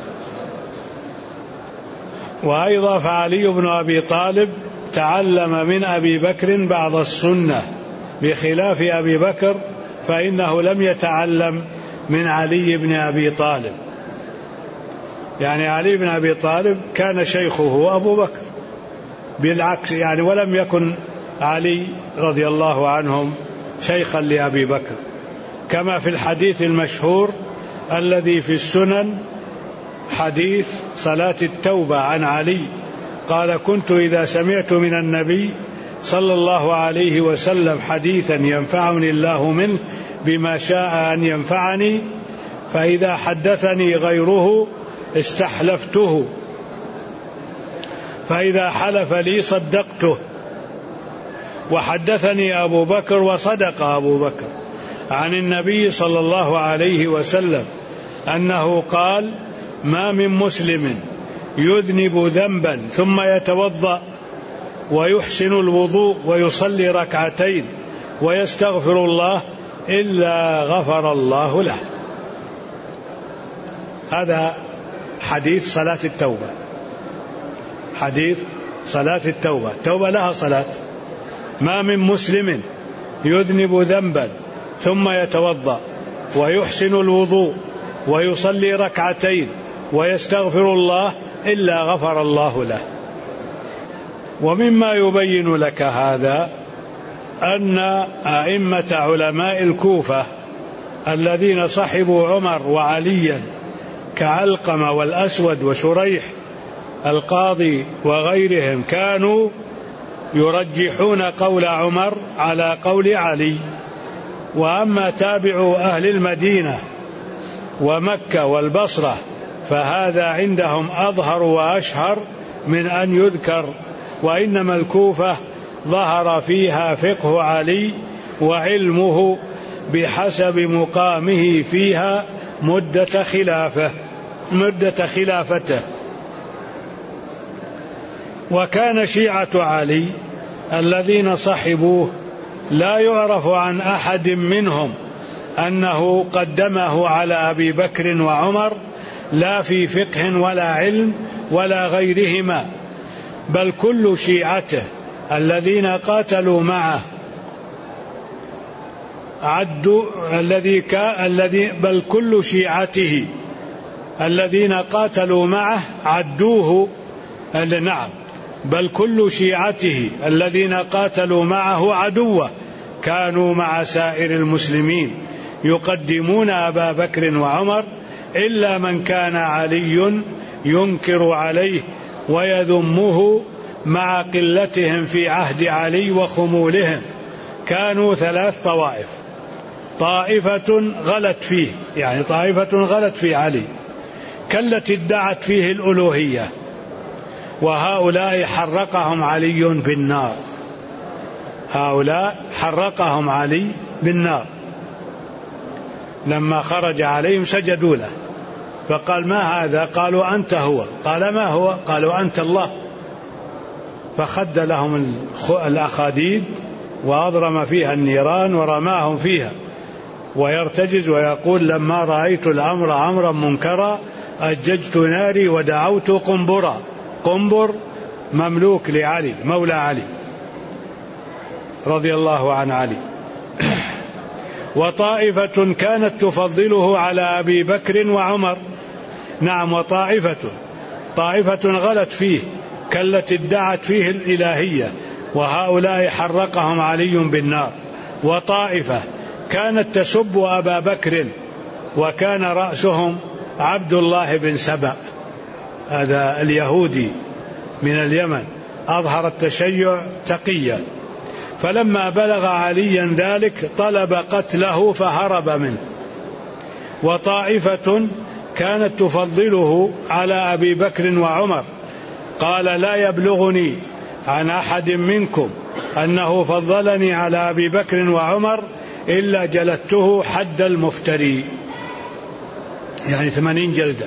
وأيضا فعلي بن أبي طالب تعلم من أبي بكر بعض السنة بخلاف أبي بكر، فإنه لم يتعلم من علي بن أبي طالب، يعني علي بن أبي طالب كان شيخه أبو بكر بالعكس، يعني ولم يكن علي رضي الله عنهم شيخا لأبي بكر، كما في الحديث المشهور الذي في السنن حديث صلاة التوبة عن علي، قال: كنت إذا سمعت من النبي صلى الله عليه وسلم حديثا ينفعني الله منه بما شاء أن ينفعني، فإذا حدثني غيره استحلفته، فإذا حلف لي صدقته. وحدثني أبو بكر وصدق أبو بكر عن النبي صلى الله عليه وسلم أنه قال: ما من مسلم يذنب ذنبا ثم يتوضأ ويحسن الوضوء ويصلي ركعتين ويستغفر الله إلا غفر الله له. هذا حديث صلاة التوبة، حديث صلاة التوبة، التوبة لها صلاة. ما من مسلم يذنب ذنبا ثم يتوضأ ويحسن الوضوء ويصلي ركعتين ويستغفر الله إلا غفر الله له. ومما يبين لك هذا أن أئمة علماء الكوفة الذين صحبوا عمر وعليا كعلقمة والأسود وشريح القاضي وغيرهم كانوا يرجحون قول عمر على قول علي. وأما تابعوا أهل المدينة ومكة والبصرة فهذا عندهم أظهر وأشهر من أن يذكر، وإنما الكوفة ظهر فيها فقه علي وعلمه بحسب مقامه فيها مدة خلافته. وكان شيعة علي الذين صحبوه لا يعرف عن أحد منهم أنه قدمه على أبي بكر وعمر لا في فقه ولا علم ولا غيرهما، بل كل شيعته الذين قاتلوا معه بل كل شيعته الذين قاتلوا معه عدوه بل كل شيعته الذين قاتلوا معه عدوه كانوا مع سائر المسلمين يقدمون أبا بكر وعمر، إلا من كان علي ينكر عليه ويذمه مع قلتهم في عهد علي وخمولهم. كانوا 3 طوائف: طائفة غلت فيه، يعني طائفة غلت في علي كالتي ادعت فيه الألوهية، وهؤلاء حرقهم علي بالنار، هؤلاء حرقهم علي بالنار لما خرج عليهم سجدوا له، فقال: ما هذا؟ قالوا: أنت هو. قال: ما هو؟ قالوا: أنت الله. فخد لهم الأخاديد وأضرم فيها النيران ورماهم فيها، ويرتجز ويقول: لما رأيت الأمر أمرا منكرا أججت ناري ودعوت قنبرا. قنبر مملوك لعلي، مولى علي رضي الله عن علي. وطائفة كانت تفضله على أبي بكر وعمر، طائفة غلت فيه كالتي ادعت فيه الإلهية، وهؤلاء حرقهم علي بالنار. وطائفة كانت تسب أبا بكر، وكان رأسهم عبد الله بن سبأ، هذا اليهودي من اليمن أظهر التشيع تقيا، فلما بلغ عليا ذلك طلب قتله فهرب منه. وطائفة كانت تفضله على أبي بكر وعمر. قال لا يبلغني عن أحد منكم أنه فضلني على أبي بكر وعمر إلا جلدته حد المفتري، يعني 80 جلدة.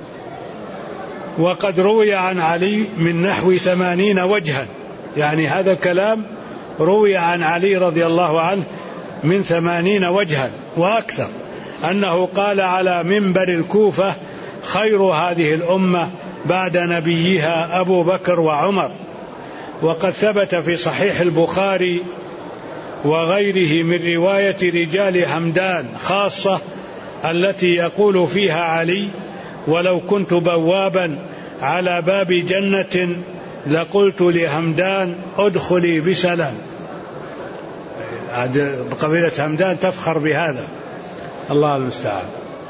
وقد روي عن علي من نحو 80 وجها، يعني هذا الكلام روي عن علي رضي الله عنه من 80 وجها وأكثر، أنه قال على منبر الكوفة: خير هذه الأمة بعد نبيها أبو بكر وعمر. وقد ثبت في صحيح البخاري وغيره من رواية رجال همدان خاصة التي يقول فيها علي: ولو كنت بوابا على باب جنة لقلت لهمدان ادخلي بسلام. قبيلة همدان تفخر بهذا، الله المستعان.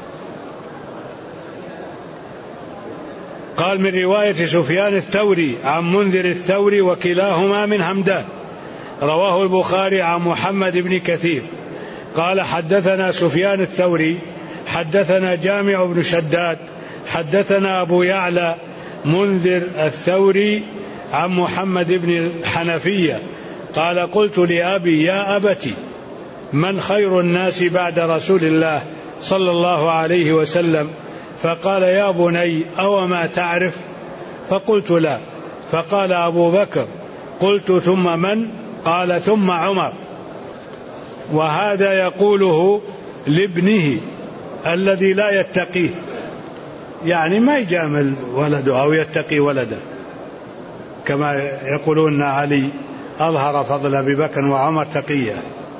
قال من رواية سفيان الثوري عن منذر الثوري وكلاهما من همدان. رواه البخاري عن محمد بن كثير قال: حدثنا سفيان الثوري حدثنا جامع بن شداد حدثنا أبو يعلى منذر الثوري عن محمد بن حنفية قال: قلت لأبي: يا أبتي، من خير الناس بعد رسول الله صلى الله عليه وسلم؟ فقال: يا بني، أو ما تعرف؟ فقلت: لا. فقال: أبو بكر. قلت: ثم من؟ قال: ثم عمر. وهذا يقوله لابنه الذي لا يتقيه، يعني ما يجامل ولده أو يتقي ولده، كما يقولون علي أظهر فضل أبي بكر وعمر تقية.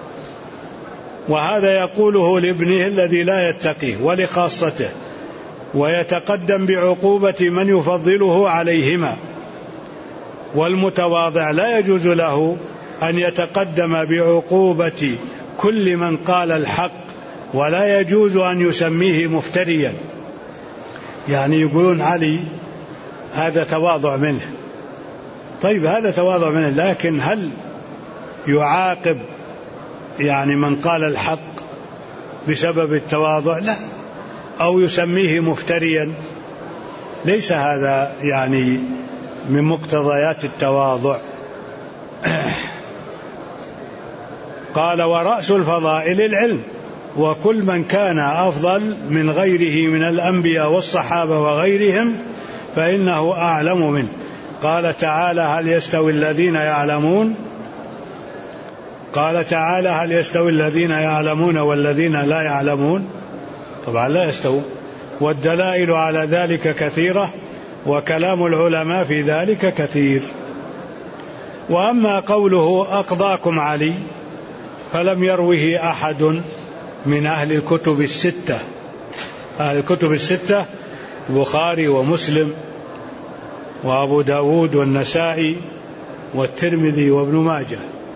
وهذا يقوله لابنه الذي لا يتقيه ولخاصته، ويتقدم بعقوبة من يفضله عليهما. والمتواضع لا يجوز له أن يتقدم بعقوبة كل من قال الحق، ولا يجوز أن يسميه مفتريا. يعني يقولون علي هذا تواضع منه، طيب هذا تواضع منه، لكن هل يعاقب يعني من قال الحق بسبب التواضع؟ لا. أو يسميه مفتريا، ليس هذا يعني من مقتضيات التواضع. قال: ورأس الفضائل العلم، وكل من كان أفضل من غيره من الأنبياء والصحابة وغيرهم فإنه أعلم منه. قال تعالى: هل يستوي الذين يعلمون؟ قال تعالى: هل يستوي الذين يعلمون والذين لا يعلمون؟ طبعا لا يستوون، والدلائل على ذلك كثيرة، وكلام العلماء في ذلك كثير. وأما قوله أقضاكم علي فلم يروه أحد من أهل الكتب الستة. أهل الكتب الستة البخاري ومسلم وأبو داود والنسائي والترمذي وابن ماجه،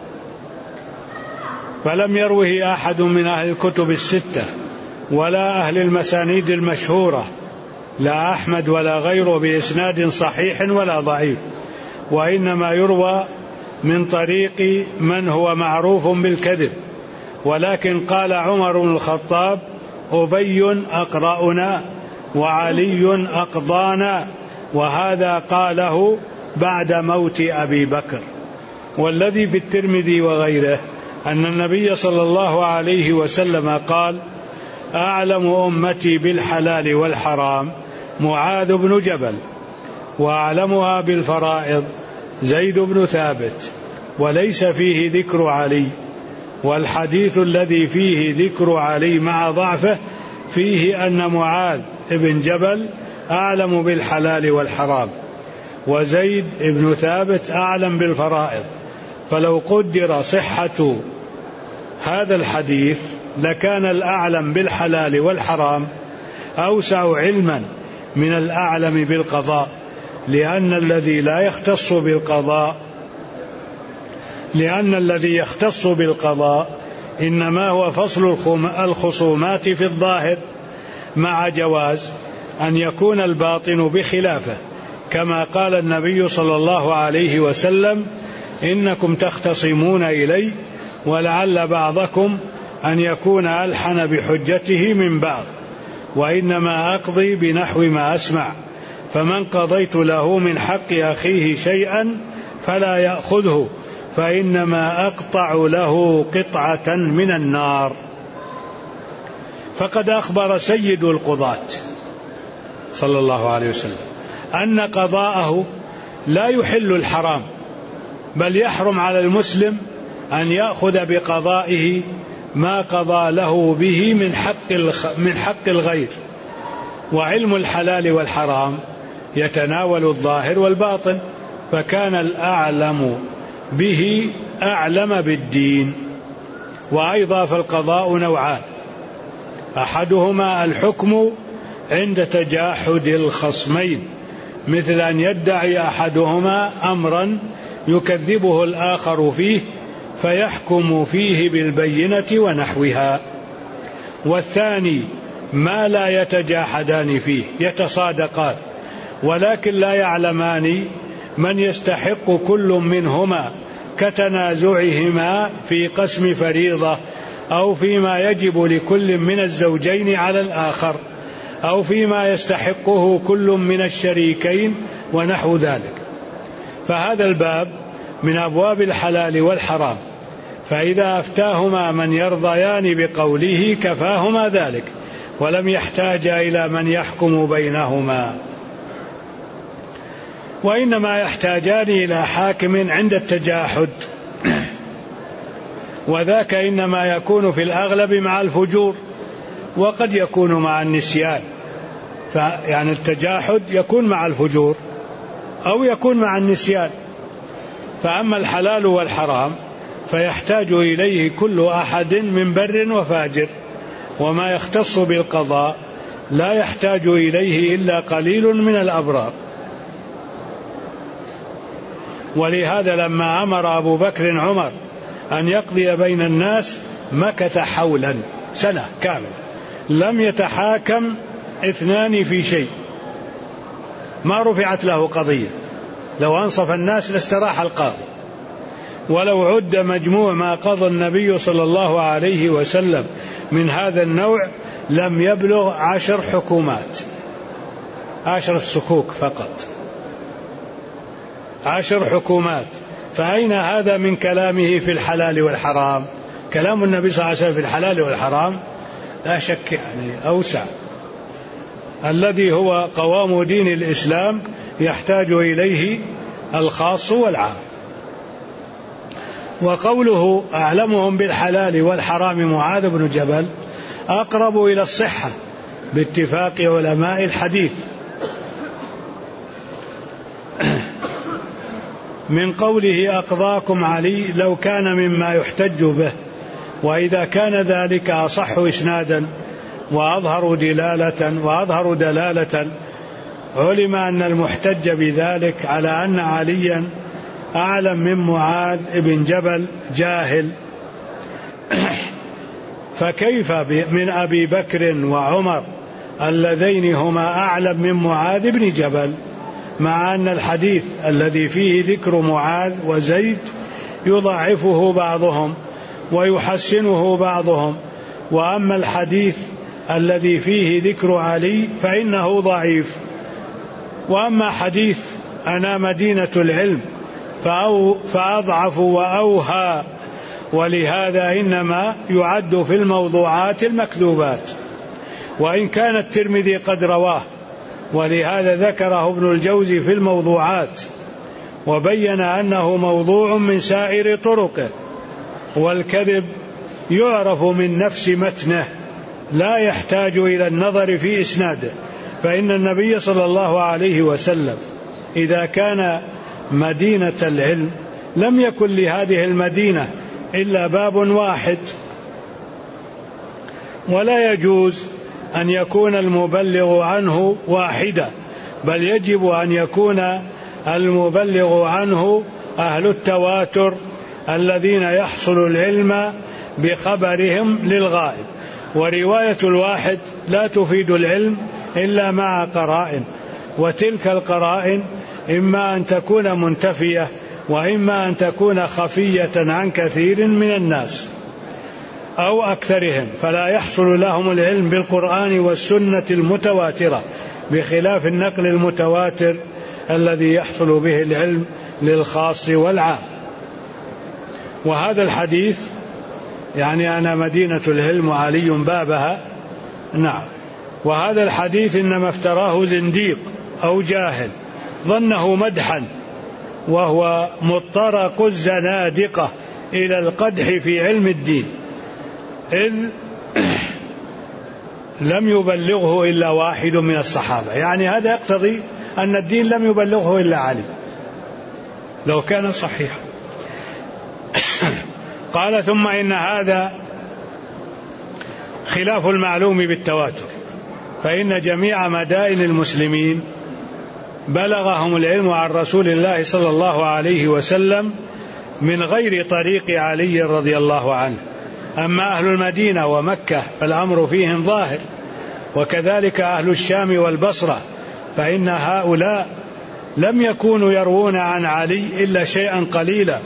فلم يروه أحد من أهل الكتب الستة ولا أهل المسانيد المشهورة، لا أحمد ولا غيره بإسناد صحيح ولا ضعيف، وإنما يروى من طريق من هو معروف بالكذب. ولكن قال عمر بن الخطاب: أبي أقرأنا وعلي أقضانا، وهذا قاله بعد موت أبي بكر. والذي في الترمذي وغيره أن النبي صلى الله عليه وسلم قال: أعلم أمتي بالحلال والحرام معاذ بن جبل، وأعلمها بالفرائض زيد بن ثابت، وليس فيه ذكر علي. والحديث الذي فيه ذكر علي مع ضعفه فيه أن معاذ بن جبل أعلم بالحلال والحرام، وزيد بن ثابت أعلم بالفرائض. فلو قدر صحة هذا الحديث لكان الأعلم بالحلال والحرام أوسع علما من الأعلم بالقضاء، لأن الذي يختص بالقضاء إنما هو فصل الخصومات في الظاهر، مع جواز أن يكون الباطن بخلافه، كما قال النبي صلى الله عليه وسلم: إنكم تختصمون إلي ولعل بعضكم أن يكون ألحن بحجته من بعض، وإنما أقضي بنحو ما أسمع، فمن قضيت له من حق أخيه شيئا فلا يأخذه، فإنما أقطع له قطعة من النار. فقد أخبر سيد القضاة صلى الله عليه وسلم أن قضاءه لا يحل الحرام، بل يحرم على المسلم أن يأخذ بقضائه ما قضى له به من حق الغير. وعلم الحلال والحرام يتناول الظاهر والباطن، فكان الأعلم به أعلم بالدين. وأيضا فالقضاء نوعان: أحدهما الحكم عند تجاحد الخصمين، مثل أن يدعي أحدهما أمرا يكذبه الآخر فيه فيحكم فيه بالبينة ونحوها. والثاني ما لا يتجاحدان فيه، يتصادقان ولكن لا يعلمان من يستحق كل منهما، كتنازعهما في قسم فريضة، أو فيما يجب لكل من الزوجين على الآخر، أو فيما يستحقه كل من الشريكين ونحو ذلك. فهذا الباب من أبواب الحلال والحرام، فإذا أفتاهما من يرضيان بقوله كفاهما ذلك، ولم يحتاج إلى من يحكم بينهما. وإنما يحتاجان إلى حاكم عند التجاحد، وذاك إنما يكون في الأغلب مع الفجور، وقد يكون مع النسيان. يعني التجاحد يكون مع الفجور أو يكون مع النسيان. فأما الحلال والحرام فيحتاج إليه كل أحد من بر وفاجر، وما يختص بالقضاء لا يحتاج إليه إلا قليل من الأبرار. ولهذا لما أمر أبو بكر عمر أن يقضي بين الناس مكث حولا، سنة كاملة، لم يتحاكم اثنان في شيء، ما رفعت له قضية. لو أنصف الناس لاستراح القاضي. ولو عد مجموع ما قضى النبي صلى الله عليه وسلم من هذا النوع لم يبلغ 10 حكومات، 10 سكوك فقط، 10 حكومات. فأين هذا من كلامه في الحلال والحرام؟ كلام النبي صلى الله عليه وسلم في الحلال والحرام لا شك يعني أوسع، الذي هو قوام دين الإسلام يحتاج إليه الخاص والعام. وقوله أعلمهم بالحلال والحرام معاذ بن جبل أقرب إلى الصحة باتفاق علماء الحديث، من قوله أقضاكم علي لو كان مما يحتج به، وإذا كان ذلك أصح إسنادا وأظهر دلالة علم أن المحتج بذلك على أن عليا أعلم من معاذ بن جبل جاهل. فكيف من أبي بكر وعمر اللذين هما أعلم من معاذ بن جبل، مع أن الحديث الذي فيه ذكر معاذ وزيد يضعفه بعضهم ويحسنه بعضهم، وأما الحديث الذي فيه ذكر علي فإنه ضعيف. وأما حديث أنا مدينة العلم فأضعف وأوهى، ولهذا إنما يعد في الموضوعات المكذوبات، وإن كان الترمذي قد رواه، ولهذا ذكره ابن الجوزي في الموضوعات وبين أنه موضوع من سائر طرقه، والكذب يعرف من نفس متنه لا يحتاج إلى النظر في إسناده. فإن النبي صلى الله عليه وسلم إذا كان مدينة العلم لم يكن لهذه المدينة إلا باب واحد، ولا يجوز أن يكون المبلغ عنه واحدا، بل يجب أن يكون المبلغ عنه أهل التواتر الذين يحصل العلم بخبرهم للغائب. ورواية الواحد لا تفيد العلم إلا مع قرائن، وتلك القرائن إما أن تكون منتفية وإما أن تكون خفية عن كثير من الناس. أو أكثرهم، فلا يحصل لهم العلم بالقرآن والسنة المتواترة، بخلاف النقل المتواتر الذي يحصل به العلم للخاص والعام. وهذا الحديث يعني أنا مدينة العلم وعلي بابها. نعم. وهذا الحديث إنما افتراه زنديق أو جاهل ظنه مدحا، وهو مطرق الزنادقة إلى القدح في علم الدين، إذ لم يبلغه إلا واحد من الصحابة. يعني هذا يقتضي أن الدين لم يبلغه إلا علي لو كان صحيحا. قال: ثم إن هذا خلاف المعلوم بالتواتر، فإن جميع مدائن المسلمين بلغهم العلم عن رسول الله صلى الله عليه وسلم من غير طريق علي رضي الله عنه. أما أهل المدينة ومكة فالأمر فيهم ظاهر، وكذلك أهل الشام والبصرة، فإن هؤلاء لم يكونوا يروون عن علي إلا شيئا قليلا،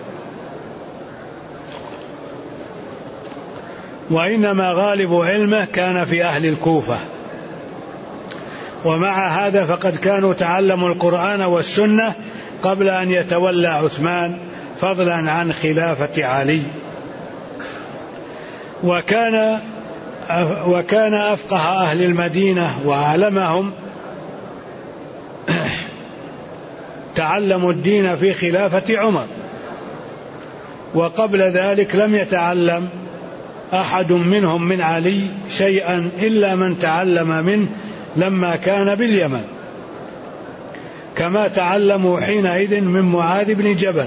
وإنما غالب علمه كان في أهل الكوفة. ومع هذا فقد كانوا تعلموا القرآن والسنة قبل أن يتولى عثمان، فضلا عن خلافة علي. وكان أفقه أهل المدينة وأعلمهم تعلموا الدين في خلافة عمر، وقبل ذلك لم يتعلم أحد منهم من علي شيئا إلا من تعلم منه لما كان باليمن، كما تعلموا حينئذ من معاذ بن جبل.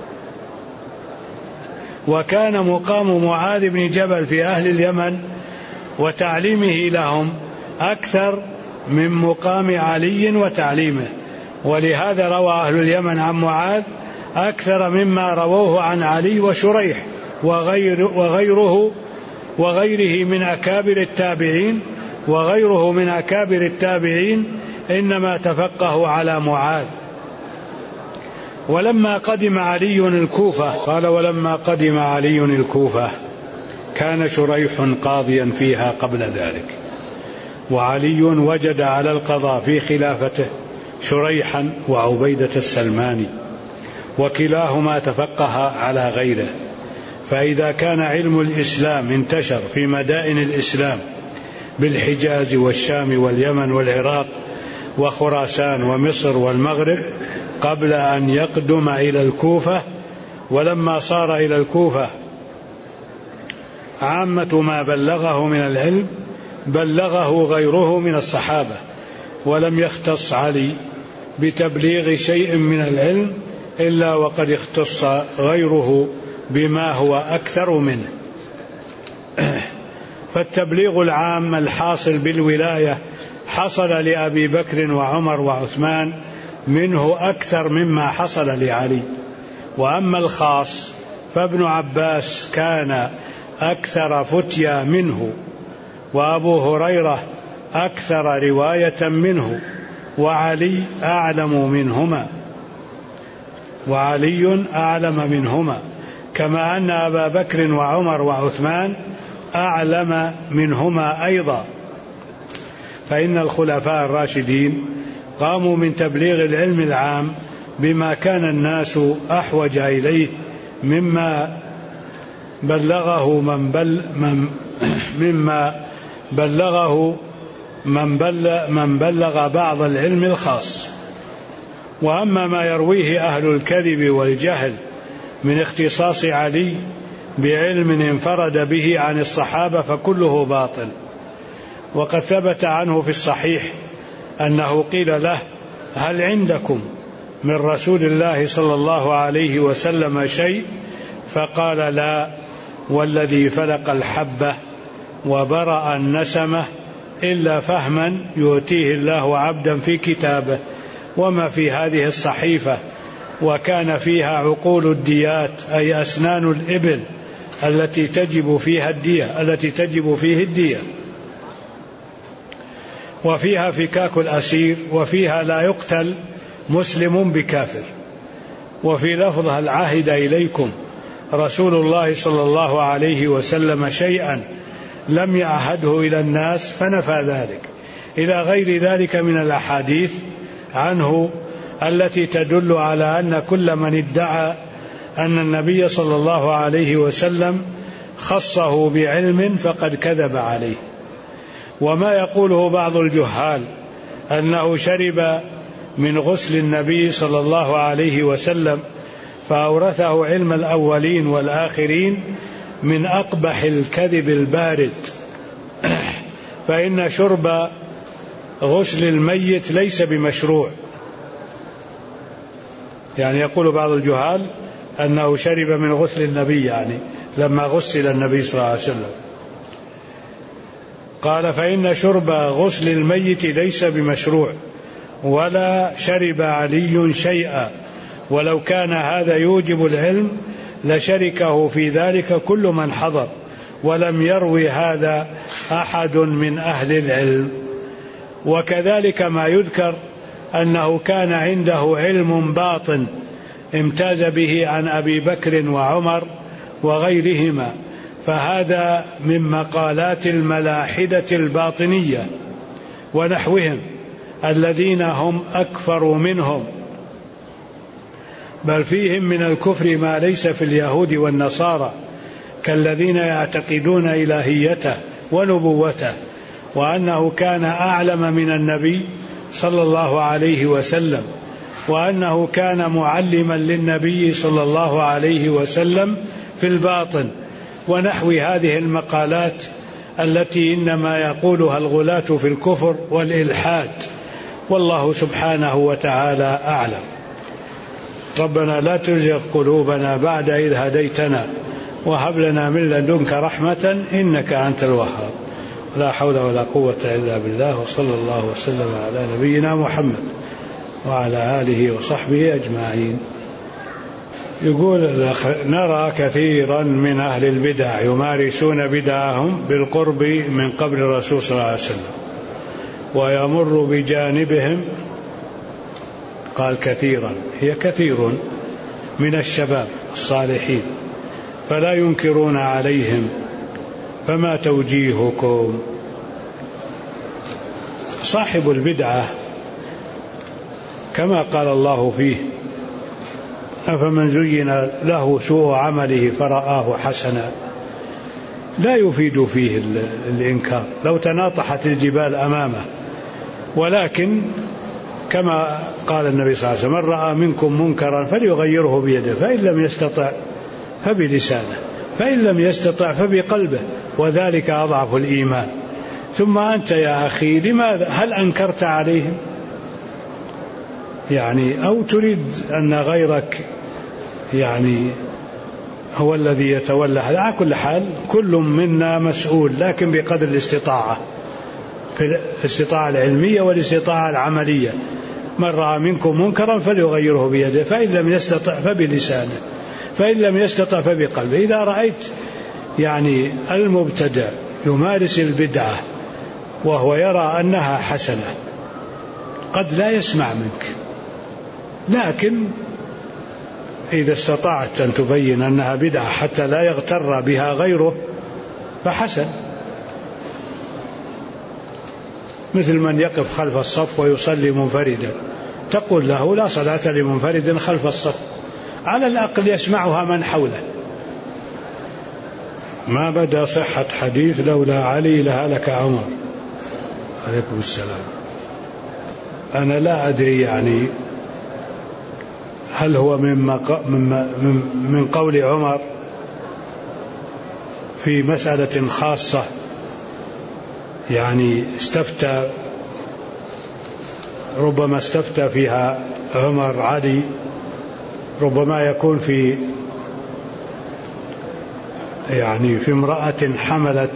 وكان مقام معاذ بن جبل في أهل اليمن وتعليمه لهم أكثر من مقام علي وتعليمه، ولهذا روى أهل اليمن عن معاذ أكثر مما رووه عن علي وشريح وغيره من أكابر التابعين. وغيره من أكابر التابعين إنما تفقهوا على معاذ. ولما قدم علي الكوفة، قال: ولما قدم علي الكوفة كان شريح قاضيا فيها قبل ذلك، وعلي وجد على القضاء في خلافته شريحا وعبيدة السلماني، وكلاهما تفقه على غيره. فإذا كان علم الإسلام انتشر في مدائن الإسلام بالحجاز والشام واليمن والعراق وخراسان ومصر والمغرب قبل أن يقدم إلى الكوفة، ولما صار إلى الكوفة عامة ما بلغه من العلم بلغه غيره من الصحابة، ولم يختص علي بتبليغ شيء من العلم إلا وقد اختص غيره بما هو أكثر منه. فالتبليغ العام الحاصل بالولاية حصل لأبي بكر وعمر وعثمان منه أكثر مما حصل لعلي. وأما الخاص فابن عباس كان أكثر فتيا منه، وأبو هريرة أكثر رواية منه، وعلي أعلم منهما، كما أن أبا بكر وعمر وعثمان أعلم منهما أيضا. فإن الخلفاء الراشدين قاموا من تبليغ العلم العام بما كان الناس أحوج إليه مما بلغه من بلغ بعض العلم الخاص. وأما ما يرويه أهل الكذب والجهل من اختصاص علي بعلم انفرد به عن الصحابة فكله باطل. وقد ثبت عنه في الصحيح أنه قيل له: هل عندكم من رسول الله صلى الله عليه وسلم شيء؟ فقال: لا، والذي فلق الحبة وبرأ النسمة إلا فهما يؤتيه الله عبدا في كتابه، وما في هذه الصحيفة وكان فيها عقول الديات، أي أسنان الإبل التي تجب فيه الدية، وفيها فكاك الأسير، وفيها لا يقتل مسلم بكافر، وفي لفظها العهد إليكم رسول الله صلى الله عليه وسلم شيئا لم يعهده إلى الناس فنفى ذلك، إلى غير ذلك من الأحاديث عنه التي تدل على أن كل من ادعى أن النبي صلى الله عليه وسلم خصه بعلم فقد كذب عليه. وما يقوله بعض الجهال أنه شرب من غسل النبي صلى الله عليه وسلم فأورثه علم الأولين والآخرين من أقبح الكذب البارد، فإن شرب غسل الميت ليس بمشروع. يعني يقول بعض الجهال أنه شرب من غسل النبي، يعني لما غسل النبي صلى الله عليه وسلم. قال فإن شرب غسل الميت ليس بمشروع، ولا شرب علي شيئا، ولو كان هذا يوجب العلم لشركه في ذلك كل من حضر، ولم يروي هذا أحد من أهل العلم. وكذلك ما يذكر أنه كان عنده علم باطن امتاز به عن أبي بكر وعمر وغيرهما، فهذا من مقالات الملاحدة الباطنية ونحوهم الذين هم أكفر منهم، بل فيهم من الكفر ما ليس في اليهود والنصارى، كالذين يعتقدون إلهيته ونبوته، وأنه كان أعلم من النبي صلى الله عليه وسلم، وأنه كان معلما للنبي صلى الله عليه وسلم في الباطن، ونحو هذه المقالات التي إنما يقولها الغلاة في الكفر والإلحاد، والله سبحانه وتعالى أعلم. ربنا لا تزغ قلوبنا بعد إذ هديتنا وهب لنا من لدنك رحمة إنك أنت الوهاب. لا حول ولا قوة إلا بالله، وصلى الله وسلم على نبينا محمد وعلى آله وصحبه أجمعين. يقول نرى كثيرا من أهل البدع يمارسون بدعهم بالقرب من قبر الرسول صلى الله عليه وسلم ويمر بجانبهم. قال كثيرا، هي كثير من الشباب الصالحين فلا ينكرون عليهم، فما توجيهكم؟ صاحب البدعة كما قال الله فيه: أفمن زين له سوء عمله فرآه حسنا، لا يفيد فيه الإنكار لو تناطحت الجبال أمامه، ولكن كما قال النبي صلى الله عليه وسلم: من رأى منكم منكرا فليغيره بيده، فإن لم يستطع فبلسانه، فإن لم يستطع فبقلبه، وذلك أضعف الإيمان. ثم أنت يا أخي لماذا؟ هل أنكرت عليهم؟ يعني أو تريد أن غيرك يعني هو الذي يتولى هذا؟ على كل حال كل منا مسؤول، لكن بقدر الاستطاعة، في الاستطاعة العلمية والاستطاعة العملية. من رأى منكم منكرا فليغيره بيده، فإن لم يستطع فبلسانه، فإن لم يستطع فبقلبه. إذا رأيت يعني المبتدع يمارس البدعة وهو يرى أنها حسنة، قد لا يسمع منك، لكن إذا استطعت أن تبين أنها بدعة حتى لا يغتر بها غيره فحسن. مثل من يقف خلف الصف ويصلي منفردا، تقول له: لا صلاة لمنفرد خلف الصف، على الأقل يسمعها من حوله. ما بدا صحة حديث لولا علي لهلك عمر. عليكم السلام. أنا لا أدري يعني هل هو من قول عمر في مسألة خاصة، يعني استفتى، ربما استفتى فيها عمر علي، ربما يكون في يعني في امرأة حملت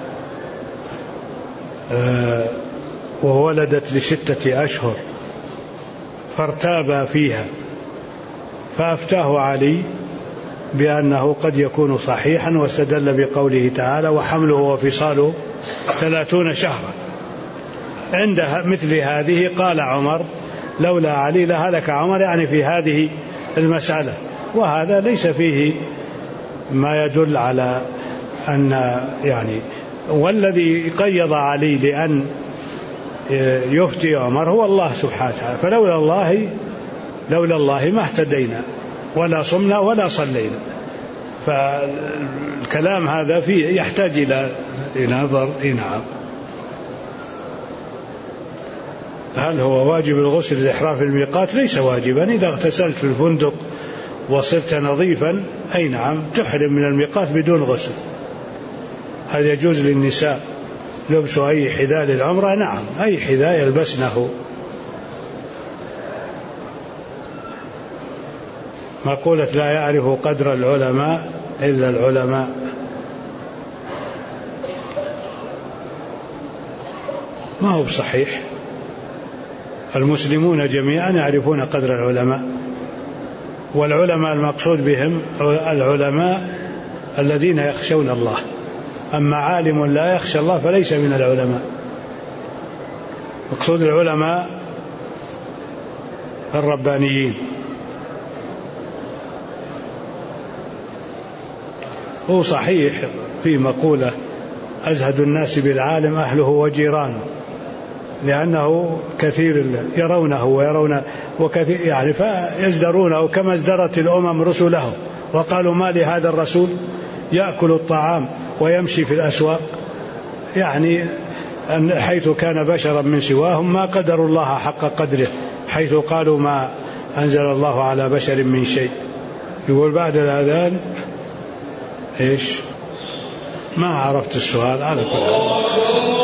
وولدت ل6 أشهر فارتاب فيها، فأفتاه علي بأنه قد يكون صحيحا، واستدل بقوله تعالى: وحمله وفصاله 30 شهرا. عند مثل هذه قال عمر: لولا علي لهلك عمر، يعني في هذه المسألة. وهذا ليس فيه ما يدل على أن يعني. والذي قيض علي لأن يفتي عمر هو الله سبحانه وتعالى، فلولا الله ما اهتدينا ولا صمنا ولا صلينا. فالكلام هذا فيه يحتاج إلى نظر. نعم. هل هو واجب الغسل الإحرام في الميقات؟ ليس واجبا. إذا اغتسلت في الفندق وصرت نظيفا أي نعم تحرم من الميقات بدون غسل. هل يجوز للنساء لبس أي حذاء للعمرة؟ نعم، أي حذاء يلبسنه. مقولة لا يعرف قدر العلماء إلا العلماء. ما هو بصحيح. المسلمون جميعا يعرفون قدر العلماء، والعلماء المقصود بهم العلماء الذين يخشون الله. أما عالم لا يخشى الله فليس من العلماء. مقصود العلماء الربانيين. هو صحيح في مقولة أزهد الناس بالعالم أهله وجيرانه، لأنه كثير يرونه ويرون وكثير يعني فيزدرونه كما ازدرت الأمم رسلهم وقالوا ما لهذا الرسول يأكل الطعام ويمشي في الأسواق، يعني حيث كان بشرا من سواهم ما قدروا الله حق قدره، حيث قالوا ما أنزل الله على بشر من شيء. يقول بعد الأذان إيش؟ ما عرفت السؤال على كل حال.